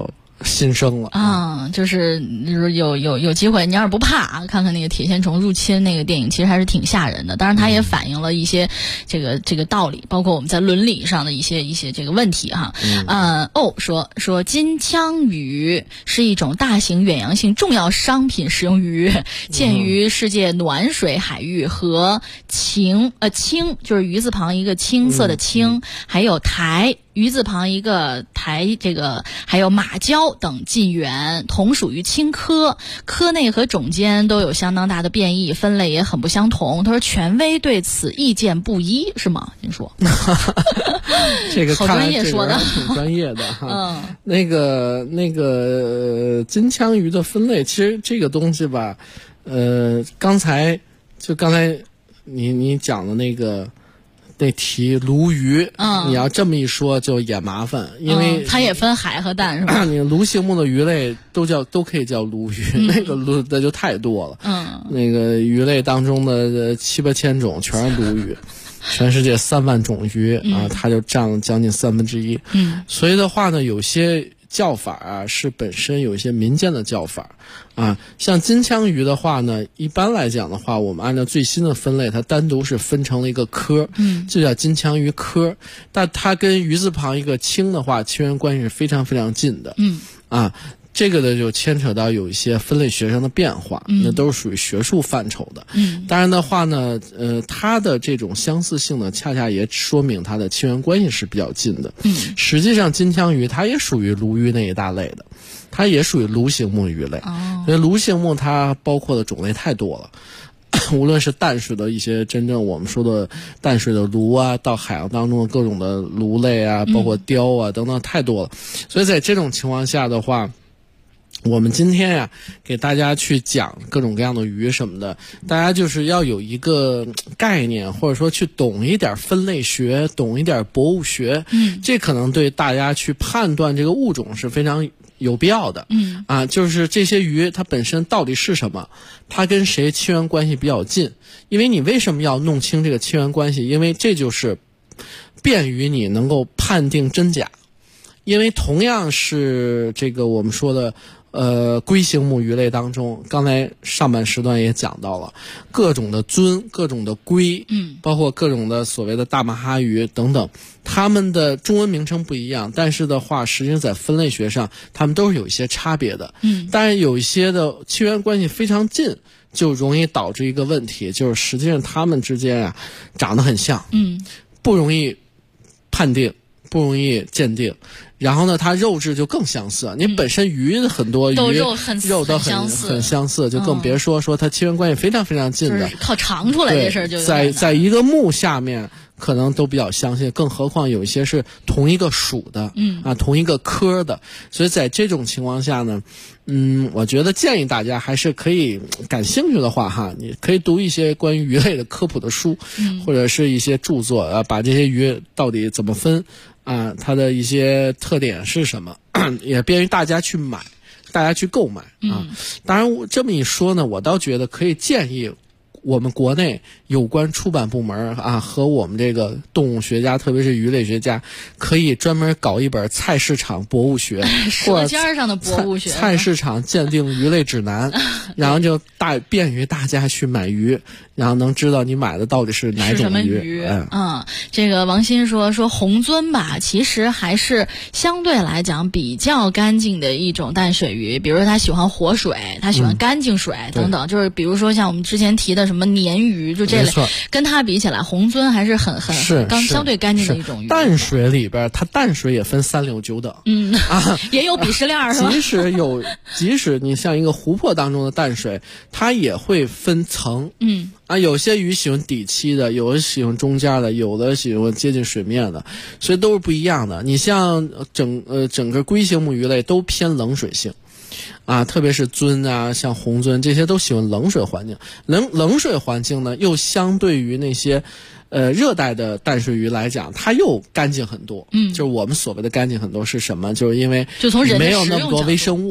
新生了啊，就是有机会，你要是不怕啊，看看那个铁线虫入侵那个电影，其实还是挺吓人的。当然，它也反映了一些这个道理，包括我们在伦理上的一些这个问题哈。说金枪鱼是一种大型远洋性重要商品食用鱼，见于世界暖水海域和青就是鱼字旁一个青色的青，还有台。鱼字旁一个台，这个还有马鲛等近源，同属于青科，科内和种间都有相当大的变异，分类也很不相同。他说权威对此意见不一，是吗？您说？ 这个好专业说的， 挺专业的哈。那个金枪鱼的分类，其实这个东西吧，刚才你讲的那题鲈鱼，你要这么一说就也麻烦，因为它也分海和淡是吧？ 你鲈形目的鱼类都可以叫鲈鱼，那个鲈的就太多了。那个鱼类当中的7、8千种全是鲈鱼，全世界3万种鱼啊，它就占了将近1/3。所以的话呢，有些叫法啊是本身有一些民间的叫法啊，像金枪鱼的话呢，一般来讲的话，我们按照最新的分类，它单独是分成了一个科，就叫金枪鱼科。但它跟鱼字旁一个青的话，亲缘关系是非常非常近的。这个呢就牵扯到有一些分类学上的变化，那都是属于学术范畴的。当然的话呢，它的这种相似性呢，恰恰也说明它的亲缘关系是比较近的。实际上金枪鱼它也属于鲈鱼那一大类的，它也属于鲈形目鱼类。所以鲈形目它包括的种类太多了。无论是淡水的一些真正我们说的淡水的鲈啊，到海洋当中的各种的鲈类啊，包括鲷啊等等，太多了。所以在这种情况下的话，我们今天呀，给大家去讲各种各样的鱼什么的，大家就是要有一个概念，或者说去懂一点分类学，懂一点博物学，这可能对大家去判断这个物种是非常有必要的。就是这些鱼它本身到底是什么，它跟谁亲缘关系比较近，因为你为什么要弄清这个亲缘关系？因为这就是便于你能够判定真假。因为同样是这个我们说的龟形目鱼类当中，刚才上半时段也讲到了各种的鳟、各种的龟，包括各种的所谓的大马哈鱼等等，它们的中文名称不一样，但是的话，实际上在分类学上，它们都是有一些差别的。但是有一些的亲缘关系非常近，就容易导致一个问题，就是实际上它们之间啊长得很像，不容易判定，不容易鉴定。然后呢，它肉质就更相似。你本身鱼很多鱼肉都很相似，就更别说它亲缘关系非常非常近的， 就是靠尝出来这事儿就在一个目下面可能都比较相信，更何况有一些是同一个属的，同一个科的。所以在这种情况下呢，我觉得建议大家还是可以感兴趣的话哈，你可以读一些关于鱼类的科普的书，或者是一些著作把这些鱼到底怎么分它的一些特点是什么，也便于大家去买，大家去购买当然这么一说呢，我倒觉得可以建议我们国内有关出版部门和我们这个动物学家，特别是鱼类学家，可以专门搞一本菜市场博物学舌尖上的博物学菜市场鉴定鱼类指南然后就便于大家去买鱼，然后能知道你买的到底是哪种鱼。 这个王鑫说红鳟吧，其实还是相对来讲比较干净的一种淡水鱼，比如说它喜欢活水，它喜欢干净水等等，就是比如说像我们之前提的什么鲶鱼，就这类，跟它比起来，红鳟还是很相对干净的一种鱼。 淡水里边，它淡水也分3流9等， 也有鄙视链是吧？ 即使你像一个湖泊当中的淡水，它也会分层，有些鱼喜欢底栖的，有的喜欢中间的，有的喜欢接近水面的，所以都是不一样的。你像整个龟形目鱼类都偏冷水性。特别是鳟像红鳟这些都喜欢冷水环境。冷水环境呢，又相对于那些热带的淡水鱼来讲，它又干净很多。就是我们所谓的干净很多是什么？就是因为就从人没有那么多微生物了。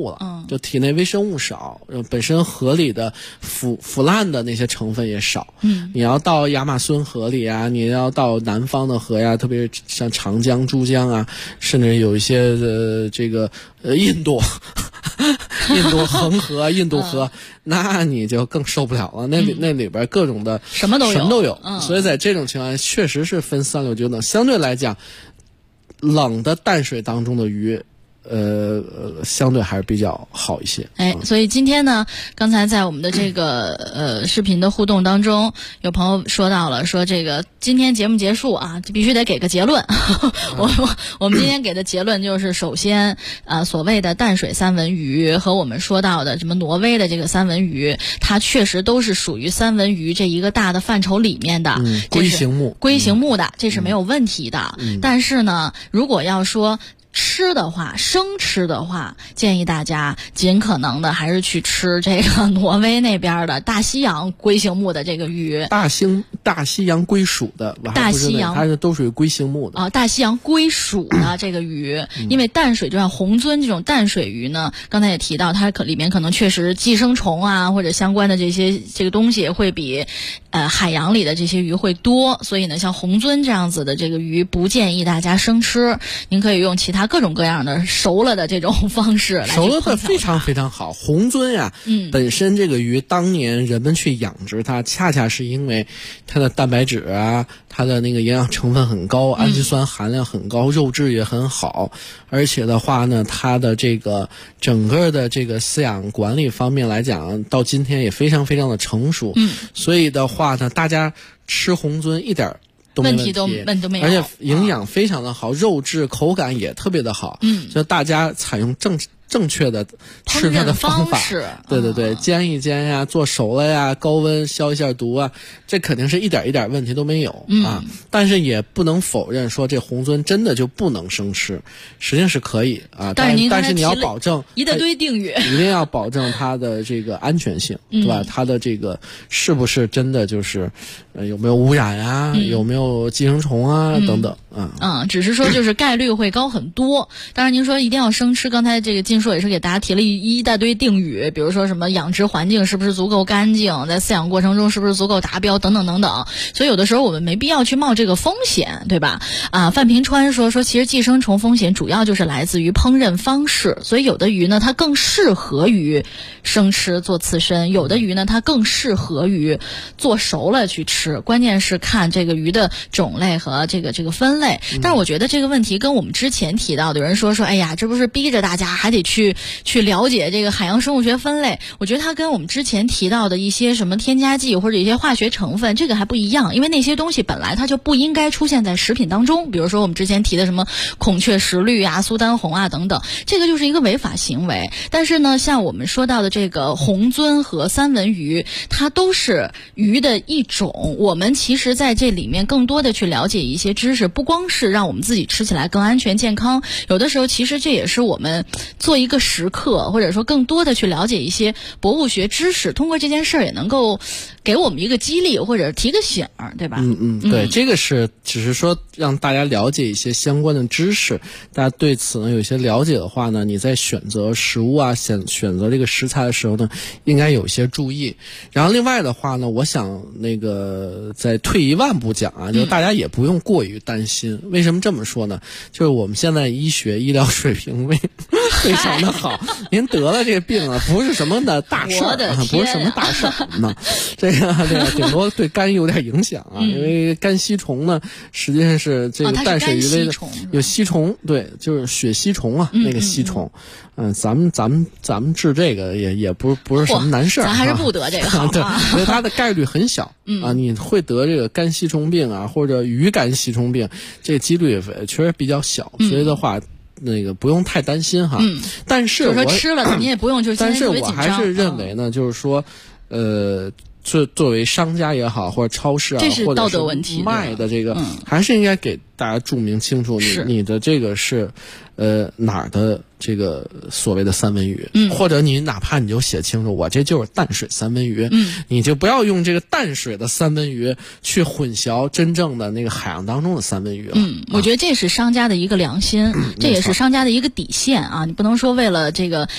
就体内微生物少，本身河里的腐烂的那些成分也少。你要到亚马孙河里啊，你要到南方的河呀，特别是像长江、珠江啊，甚至有一些印度恒河、印度河，那你就更受不了了。那里边各种的什么都有。 所以在这种情况下，确实是分3、6、9等。相对来讲，冷的淡水当中的鱼，相对还是比较好一些。 所以今天呢，刚才在我们的这个视频的互动当中，有朋友说到了，说这个今天节目结束啊，就必须得给个结论。我们今天给的结论就是，首先所谓的淡水三文鱼和我们说到的什么挪威的这个三文鱼，它确实都是属于三文鱼这一个大的范畴里面的， 龟形目的，这是没有问题的。但是呢，如果要说吃的话，生吃的话，建议大家尽可能的还是去吃这个挪威那边的大西洋龟形目的这个鱼。 大西洋龟属的， 大西洋它是都属于龟形目的大西洋龟属的这个鱼，因为淡水就像虹鳟这种淡水鱼呢，刚才也提到，它里面可能确实寄生虫啊或者相关的这个东西会比海洋里的这些鱼会多，所以呢，像虹鳟这样子的这个鱼不建议大家生吃，您可以用其他各种各样的熟了的这种方式来熟了的非常非常好。虹鳟呀，本身这个鱼当年人们去养殖它，恰恰是因为它的蛋白质啊，它的那个营养成分很高，氨基酸含量很高，肉质也很好，而且的话呢，它的这个整个的这个饲养管理方面来讲，到今天也非常非常的成熟。所以的话呢，大家吃虹鳟一点问题都没有，而且营养非常的好，肉质口感也特别的好。就大家采用正确的吃它的方法，对，煎一煎呀，做熟了呀，高温消一下毒啊，这肯定是一点问题都没有啊。但是也不能否认说这虹鳟真的就不能生吃，实际上是可以啊。但是你要保证一大堆定语， 一定要保证它的这个安全性，对吧？它的这个是不是真的就是有没有污染啊，有没有寄生虫啊等等只是说就是概率会高很多。当然您说一定要生吃，刚才这个金硕也是给大家提了一大堆定语，比如说什么养殖环境是不是足够干净，在饲养过程中是不是足够达标等等等等。所以有的时候我们没必要去冒这个风险，对吧？范平川说其实寄生虫风险主要就是来自于烹饪方式，所以有的鱼呢它更适合于生吃做刺身，有的鱼呢它更适合于做熟了去吃，关键是看这个鱼的种类和这个分类。但是我觉得这个问题跟我们之前提到的，有人说哎呀，这不是逼着大家还得去了解这个海洋生物学分类，我觉得它跟我们之前提到的一些什么添加剂或者一些化学成分这个还不一样，因为那些东西本来它就不应该出现在食品当中，比如说我们之前提的什么孔雀石绿啊、苏丹红啊等等，这个就是一个违法行为。但是呢，像我们说到的这个虹鳟和三文鱼，它都是鱼的一种，我们其实在这里面更多的去了解一些知识，不光是让我们自己吃起来更安全健康，有的时候其实这也是我们做一个时刻，或者说更多的去了解一些博物学知识，通过这件事儿也能够给我们一个激励或者提个醒，对吧？ 对，这个是只是说让大家了解一些相关的知识，大家对此呢有一些了解的话呢，你在选择食物啊、选择这个食材的时候呢，应该有一些注意。然后另外的话呢，我想那个再退一万步讲啊，就是大家也不用过于担心。为什么这么说呢？就是我们现在医疗水平非常的好，您得了这个病啊，不是什么的大事儿不是什么大事儿呢。这个顶多对肝有点影响啊，因为肝吸虫呢，实际上是这个淡水鱼类的有吸虫，对，就是血吸虫啊，那个吸虫。咱们治这个也不是什么难事儿， 咱还是不得这个好对，所以它的概率很小你会得这个肝吸虫病啊，或者鱼肝吸虫病，这个几率确实比较小，所以的话那个不用太担心哈。但是就是说吃了你也不用就是但是我还是认为呢，就是说作为商家也好，或者超市啊， 这是道德问题，卖的这个还是应该给大家注明清楚，你的这个是哪儿的这个所谓的三文鱼，或者你哪怕你就写清楚，我这就是淡水三文鱼，你就不要用这个淡水的三文鱼去混淆真正的那个海洋当中的三文鱼了。 我觉得这是商家的一个良心，这也是商家的一个底线啊，你不能说为了这个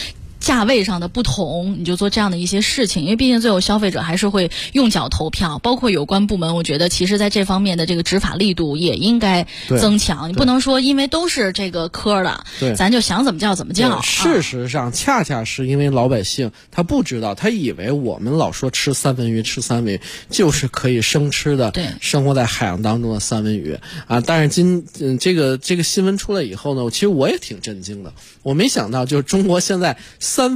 价位上的不同，你就做这样的一些事情。因为毕竟最后消费者还是会用脚投票，包括有关部门，我觉得其实在这方面的这个执法力度也应该增强。你不能说因为都是这个科的，咱就想怎么叫怎么叫。 事实上，恰恰是因为老百姓他不知道，他以为我们老说吃三文鱼就是可以生吃的，生活在海洋当中的三文鱼啊。但是这个新闻出来以后呢，其实我也挺震惊的。我没想到，就是中国现在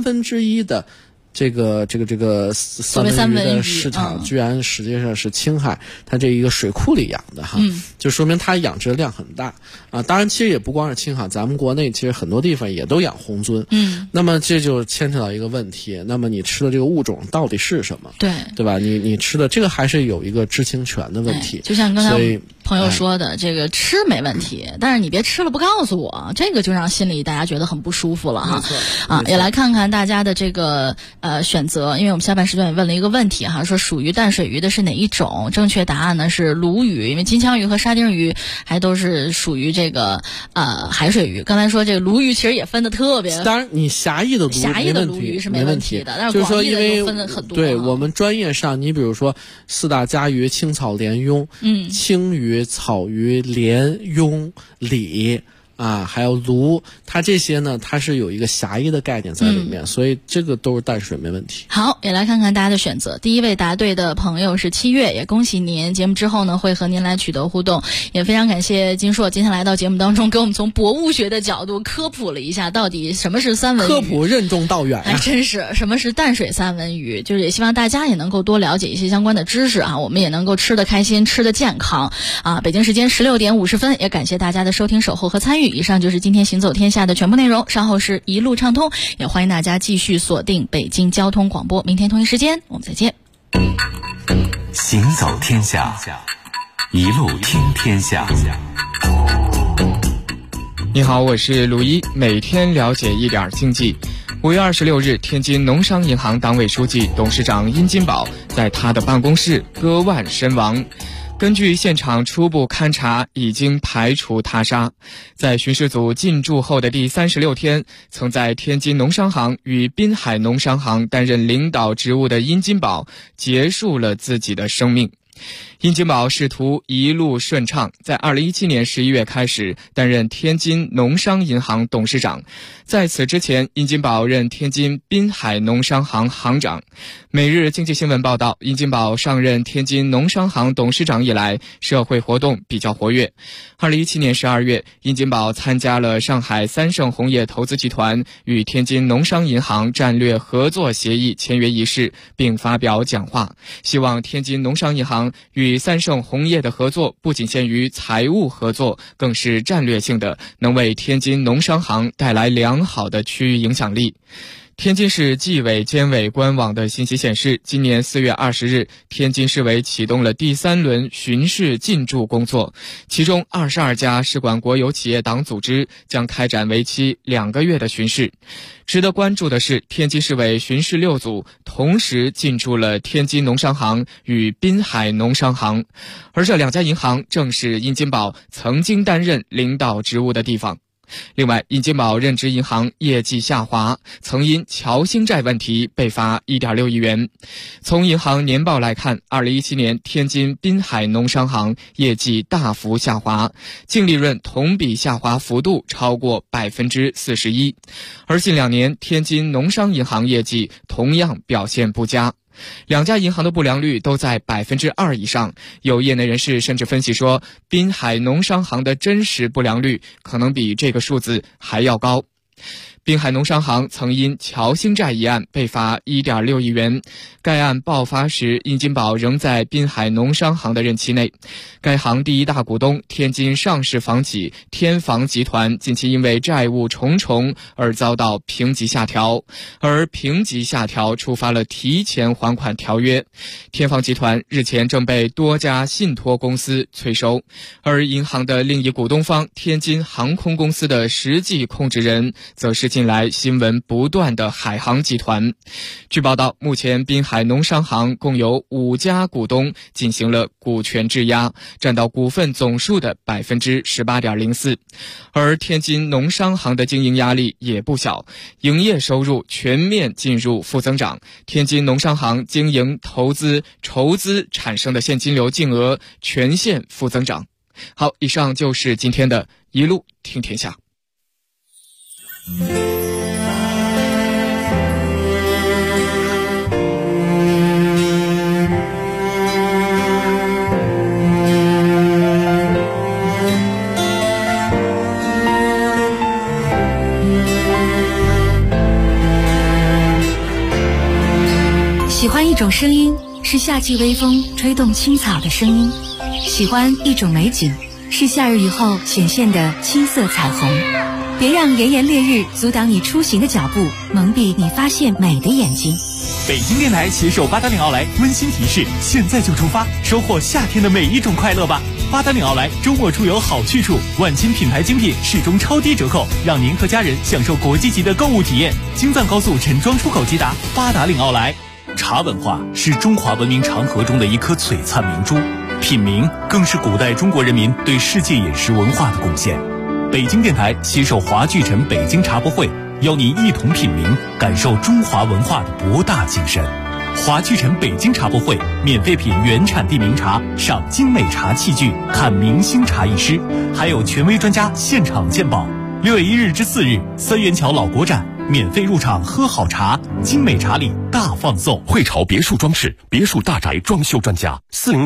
1/3的这个三文鱼的市场，居然实际上是青海它这一个水库里养的哈，就说明它养殖的量很大啊。当然，其实也不光是青海，咱们国内其实很多地方也都养红鳟。那么这就牵扯到一个问题，那么你吃的这个物种到底是什么？对吧？你吃的这个还是有一个知情权的问题。 就像刚才朋友说的，这个吃没问题，但是你别吃了不告诉我，这个就让心里大家觉得很不舒服了哈。啊，也来看看大家的这个选择，因为我们下半时段也问了一个问题哈，说属于淡水鱼的是哪一种？正确答案呢是鲈鱼，因为金枪鱼和沙丁鱼还都是属于这个海水鱼。刚才说这个鲈鱼其实也分的特别， 当然你狭义的鲈鱼是没问题的，但是广义的又分了很多。 对我们专业上，你比如说四大家鱼：青草鲢鳙、青鱼、草鱼、鲢、鳙、鲤。还有鲈，它这些呢，它是有一个狭义的概念在里面，所以这个都是淡水没问题。 好，也来看看大家的选择。第一位答对的朋友是7月，也恭喜您。节目之后呢，会和您来取得互动，也非常感谢金硕今天来到节目当中，给我们从博物学的角度科普了一下，到底什么是三文鱼。 科普任重道远还真是什么是淡水三文鱼，就是也希望大家也能够多了解一些相关的知识啊，我们也能够吃得开心，吃得健康啊。北京时间16点50分，也感谢大家的收听、守候和参与。以上就是今天行走天下的全部内容，稍后是一路畅通，也欢迎大家继续锁定北京交通广播，明天同一时间我们再见。 行走天下，一路听天下。 你好，我是鲁一，每天了解一点经济。5月26日，天津农商银行党委书记、董事长殷金宝在他的办公室割腕身亡。根据现场初步勘查，已经排除他杀。在巡视组进驻后的第36天，曾在天津农商行与滨海农商行担任领导职务的殷金宝结束了自己的生命。殷金宝仕途一路顺畅，在2017年11月开始担任天津农商银行董事长。在此之前，殷金宝任天津滨海农商行行长。每日经济新闻报道，殷金宝上任天津农商行董事长以来，社会活动比较活跃。2017年12月，殷金宝参加了上海三盛红叶投资集团与天津农商银行战略合作协议签约仪式，并发表讲话，希望天津农商银行与三盛红叶的合作不仅限于财务合作，更是战略性的，能为天津农商行带来良好的区域影响力。天津市纪委监委官网的信息显示，今年4月20日，天津市委启动了第3轮巡视进驻工作，其中22家市管国有企业党组织将开展为期2个月的巡视。值得关注的是，天津市委巡视6组同时进驻了天津农商行与滨海农商行，而这2家银行正是殷金宝曾经担任领导职务的地方。另外，殷金宝任职银行业绩下滑，曾因侨兴债问题被罚1.6亿元。从银行年报来看，2017年天津滨海农商行业绩大幅下滑，净利润同比下滑幅度超过41%。而近2年，天津农商银行业绩同样表现不佳。2家银行的不良率都在2%以上，有业内人士甚至分析说，滨海农商行的真实不良率可能比这个数字还要高。滨海农商行曾因侨兴债一案被罚1.6亿元，该案爆发时，殷金宝仍在滨海农商行的任期内。该行第一大股东天津上市房企天房集团近期因为债务重重而遭到评级下调，而评级下调触发了提前还款条约。天房集团日前正被多家信托公司催收，而银行的另一股东方天津航空公司的实际控制人则是近来新闻不断的海航集团。据报道，目前滨海农商行共有5家股东进行了股权质押，占到股份总数的 18.04%。而天津农商行的经营压力也不小，营业收入全面进入负增长，天津农商行经营、投资、筹资产生的现金流净额全线负增长。好，以上就是今天的一路听天下。 喜欢一种声音，是夏季微风吹动青草的声音；喜欢一种美景，是夏日雨后显现的青色彩虹。别让炎炎烈日阻挡你出行的脚步，蒙蔽你发现美的眼睛。 北京电台携手八达岭奥莱温馨提示：现在就出发，收获夏天的每一种快乐吧！八达岭奥莱周末出游好去处，万千品牌精品始终超低折扣，让您和家人享受国际级的购物体验。京藏高速陈庄出口直达八达岭奥莱。茶文化是中华文明长河中的一颗璀璨明珠，品茗更是古代中国人民对世界饮食文化的贡献。北京电台携手华聚城北京茶博会，邀您一同品茗，感受中华文化的博大精深。华聚城北京茶博会，免费品原产地名茶，赏精美茶器具，看明星茶艺师，还有权威专家现场鉴宝。6月1日至4日，三元桥老国展，免费入场喝好茶，精美茶礼大放送。 汇潮别墅装饰，别墅大宅装修专家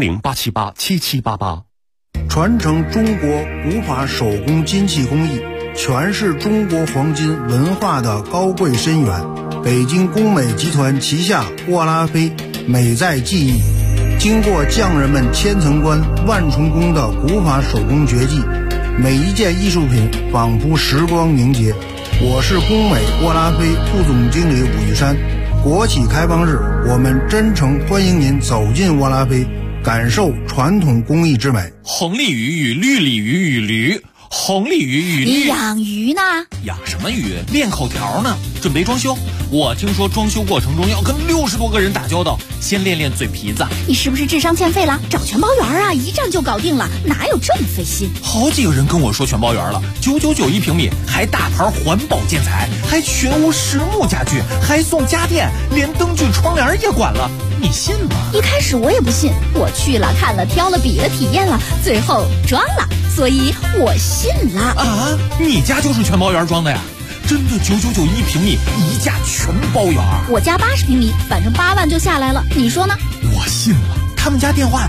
，400-878-7788。 传承中国古法手工金器工艺，诠释中国黄金文化的高贵深远。北京工美集团旗下沃拉菲美在技艺，经过匠人们千层关万重工的古法手工绝技，每一件艺术品仿佛时光凝结。我是工美沃拉菲副总经理武玉山。国企开放日，我们真诚欢迎您走进沃拉菲，感受传统工艺之美。 红鲤鱼与绿鲤鱼与驴，红鲤鱼与你养鱼呢？ 养什么鱼？练口条呢，准备装修。我听说装修过程中要跟60多个人打交道，先练练嘴皮子。 你是不是智商欠费了？找全包圆啊，一站就搞定了，哪有这么费心？ 好几个人跟我说全包圆了，999一平米，还大牌环保建材，还全屋实木家具，还送家电，连灯具窗帘也管了，你信吗？ 一开始我也不信，我去了看了挑了比了体验了，最后装了，所以我信了。 啊，你家就是全包圆装的呀？真的999一平米，一价全包圆。 我家80平米，反正8万就下来了，你说呢？ 我信了。他们家电话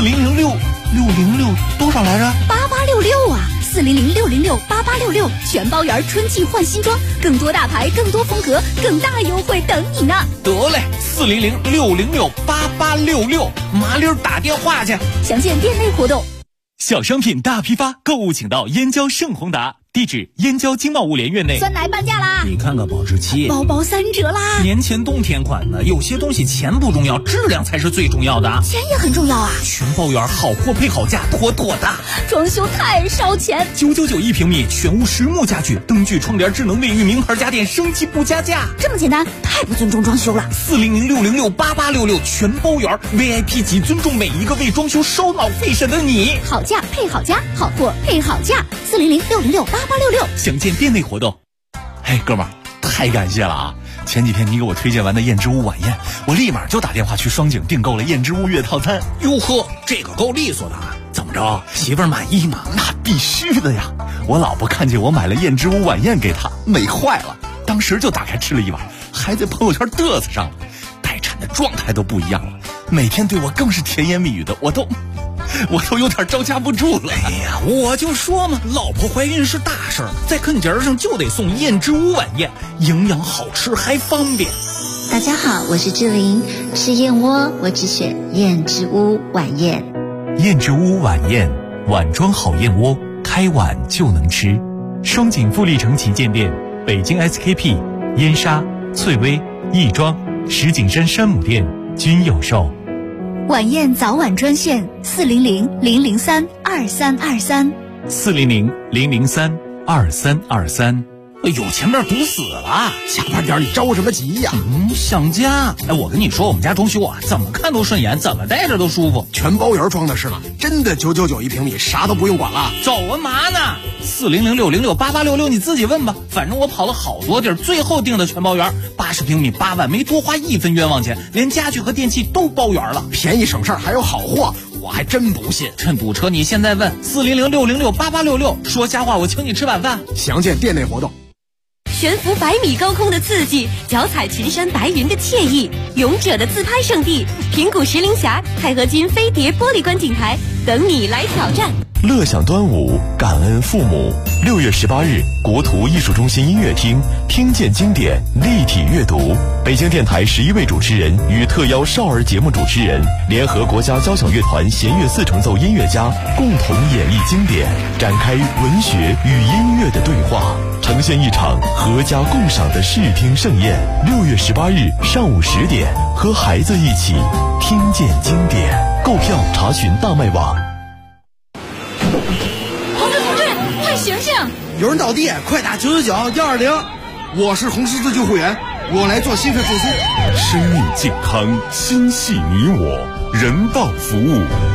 4006606多少来着 ？8866啊，400668866，全包圆春季换新装，更多大牌，更多风格，更大优惠等你呢。 得嘞，400668866，麻溜打电话去。 详见店内活动。 小商品大批发，购物请到燕郊盛宏达，地址燕郊经贸物联院内。 酸奶半价啦！ 你看看保质期， 包包3折啦！ 年前冬天款的，有些东西钱不重要，质量才是最重要的。 钱也很重要啊！ 全包圆，好货配好价，妥妥的。 装修太烧钱 ，999一平米，全屋实木家具，灯具、窗帘、智能卫浴、名牌家电，升级不加价。 这么简单，太不尊重装修了。 400668866，全包圆 ，VIP 级，尊重每一个为装修烧脑费神的你。 好价配好家，好货配好价，400668866， 详见店内活动。嘿，哥们儿，太感谢了啊！前几天你给我推荐完的燕之屋晚宴，我立马就打电话去双井订购了燕之屋月套餐。哟呵，这个够利索的啊！怎么着，媳妇儿满意吗？那必须的呀！我老婆看见我买了燕之屋晚宴给她，美坏了，当时就打开吃了一碗，还在朋友圈嘚瑟上了，待产的状态都不一样了，每天对我更是甜言蜜语的，我都有点招架不住了。哎呀，我就说嘛，老婆怀孕是大事儿，在啃节上就得送燕之屋晚宴，营养好吃还方便。 大家好，我是志玲，吃燕窝我只选燕之屋晚宴。 燕之屋晚宴，碗装好燕窝，开碗就能吃。双井富力城旗舰店，北京 SKP、燕莎、翠微、亦庄、石景山山姆店均有售。 晚宴早晚专线400-003-2323，400-003-2323。 哎呦，前面堵死了， 下班点你着什么急呀？ 想家。哎，我跟你说，我们家装修啊，怎么看都顺眼，怎么待着都舒服。 全包圆装的是吗？真的999一平米，啥都不用管了。 走啊嘛呢？400-606-8866，你自己问吧。反正我跑了好多地儿，最后定的全包圆，80平米8万，没多花1分冤枉钱，连家具和电器都包圆了， 便宜省事儿还有好货。我还真不信， 趁堵车你现在问400-606-8866，说瞎话我请你吃晚饭。 详见店内活动。 悬浮100米高空的刺激，脚踩群山白云的惬意，勇者的自拍圣地平谷石林峡钛合金飞碟玻璃观景台等你来挑战。 乐享端午，感恩父母。6月18日，国图艺术中心音乐厅，听见经典，立体阅读。北京电台11位主持人与特邀少儿节目主持人，联合国家交响乐团弦乐4重奏音乐家，共同演绎经典，展开文学与音乐的对话，呈现一场合家共赏的视听盛宴。6月18日上午10点，和孩子一起听见经典。购票查询大麦网。 醒醒！ 有人倒地，快打999-120。我是红十字救护员，我来做心肺复苏。 生命健康，心系你我，人道服务。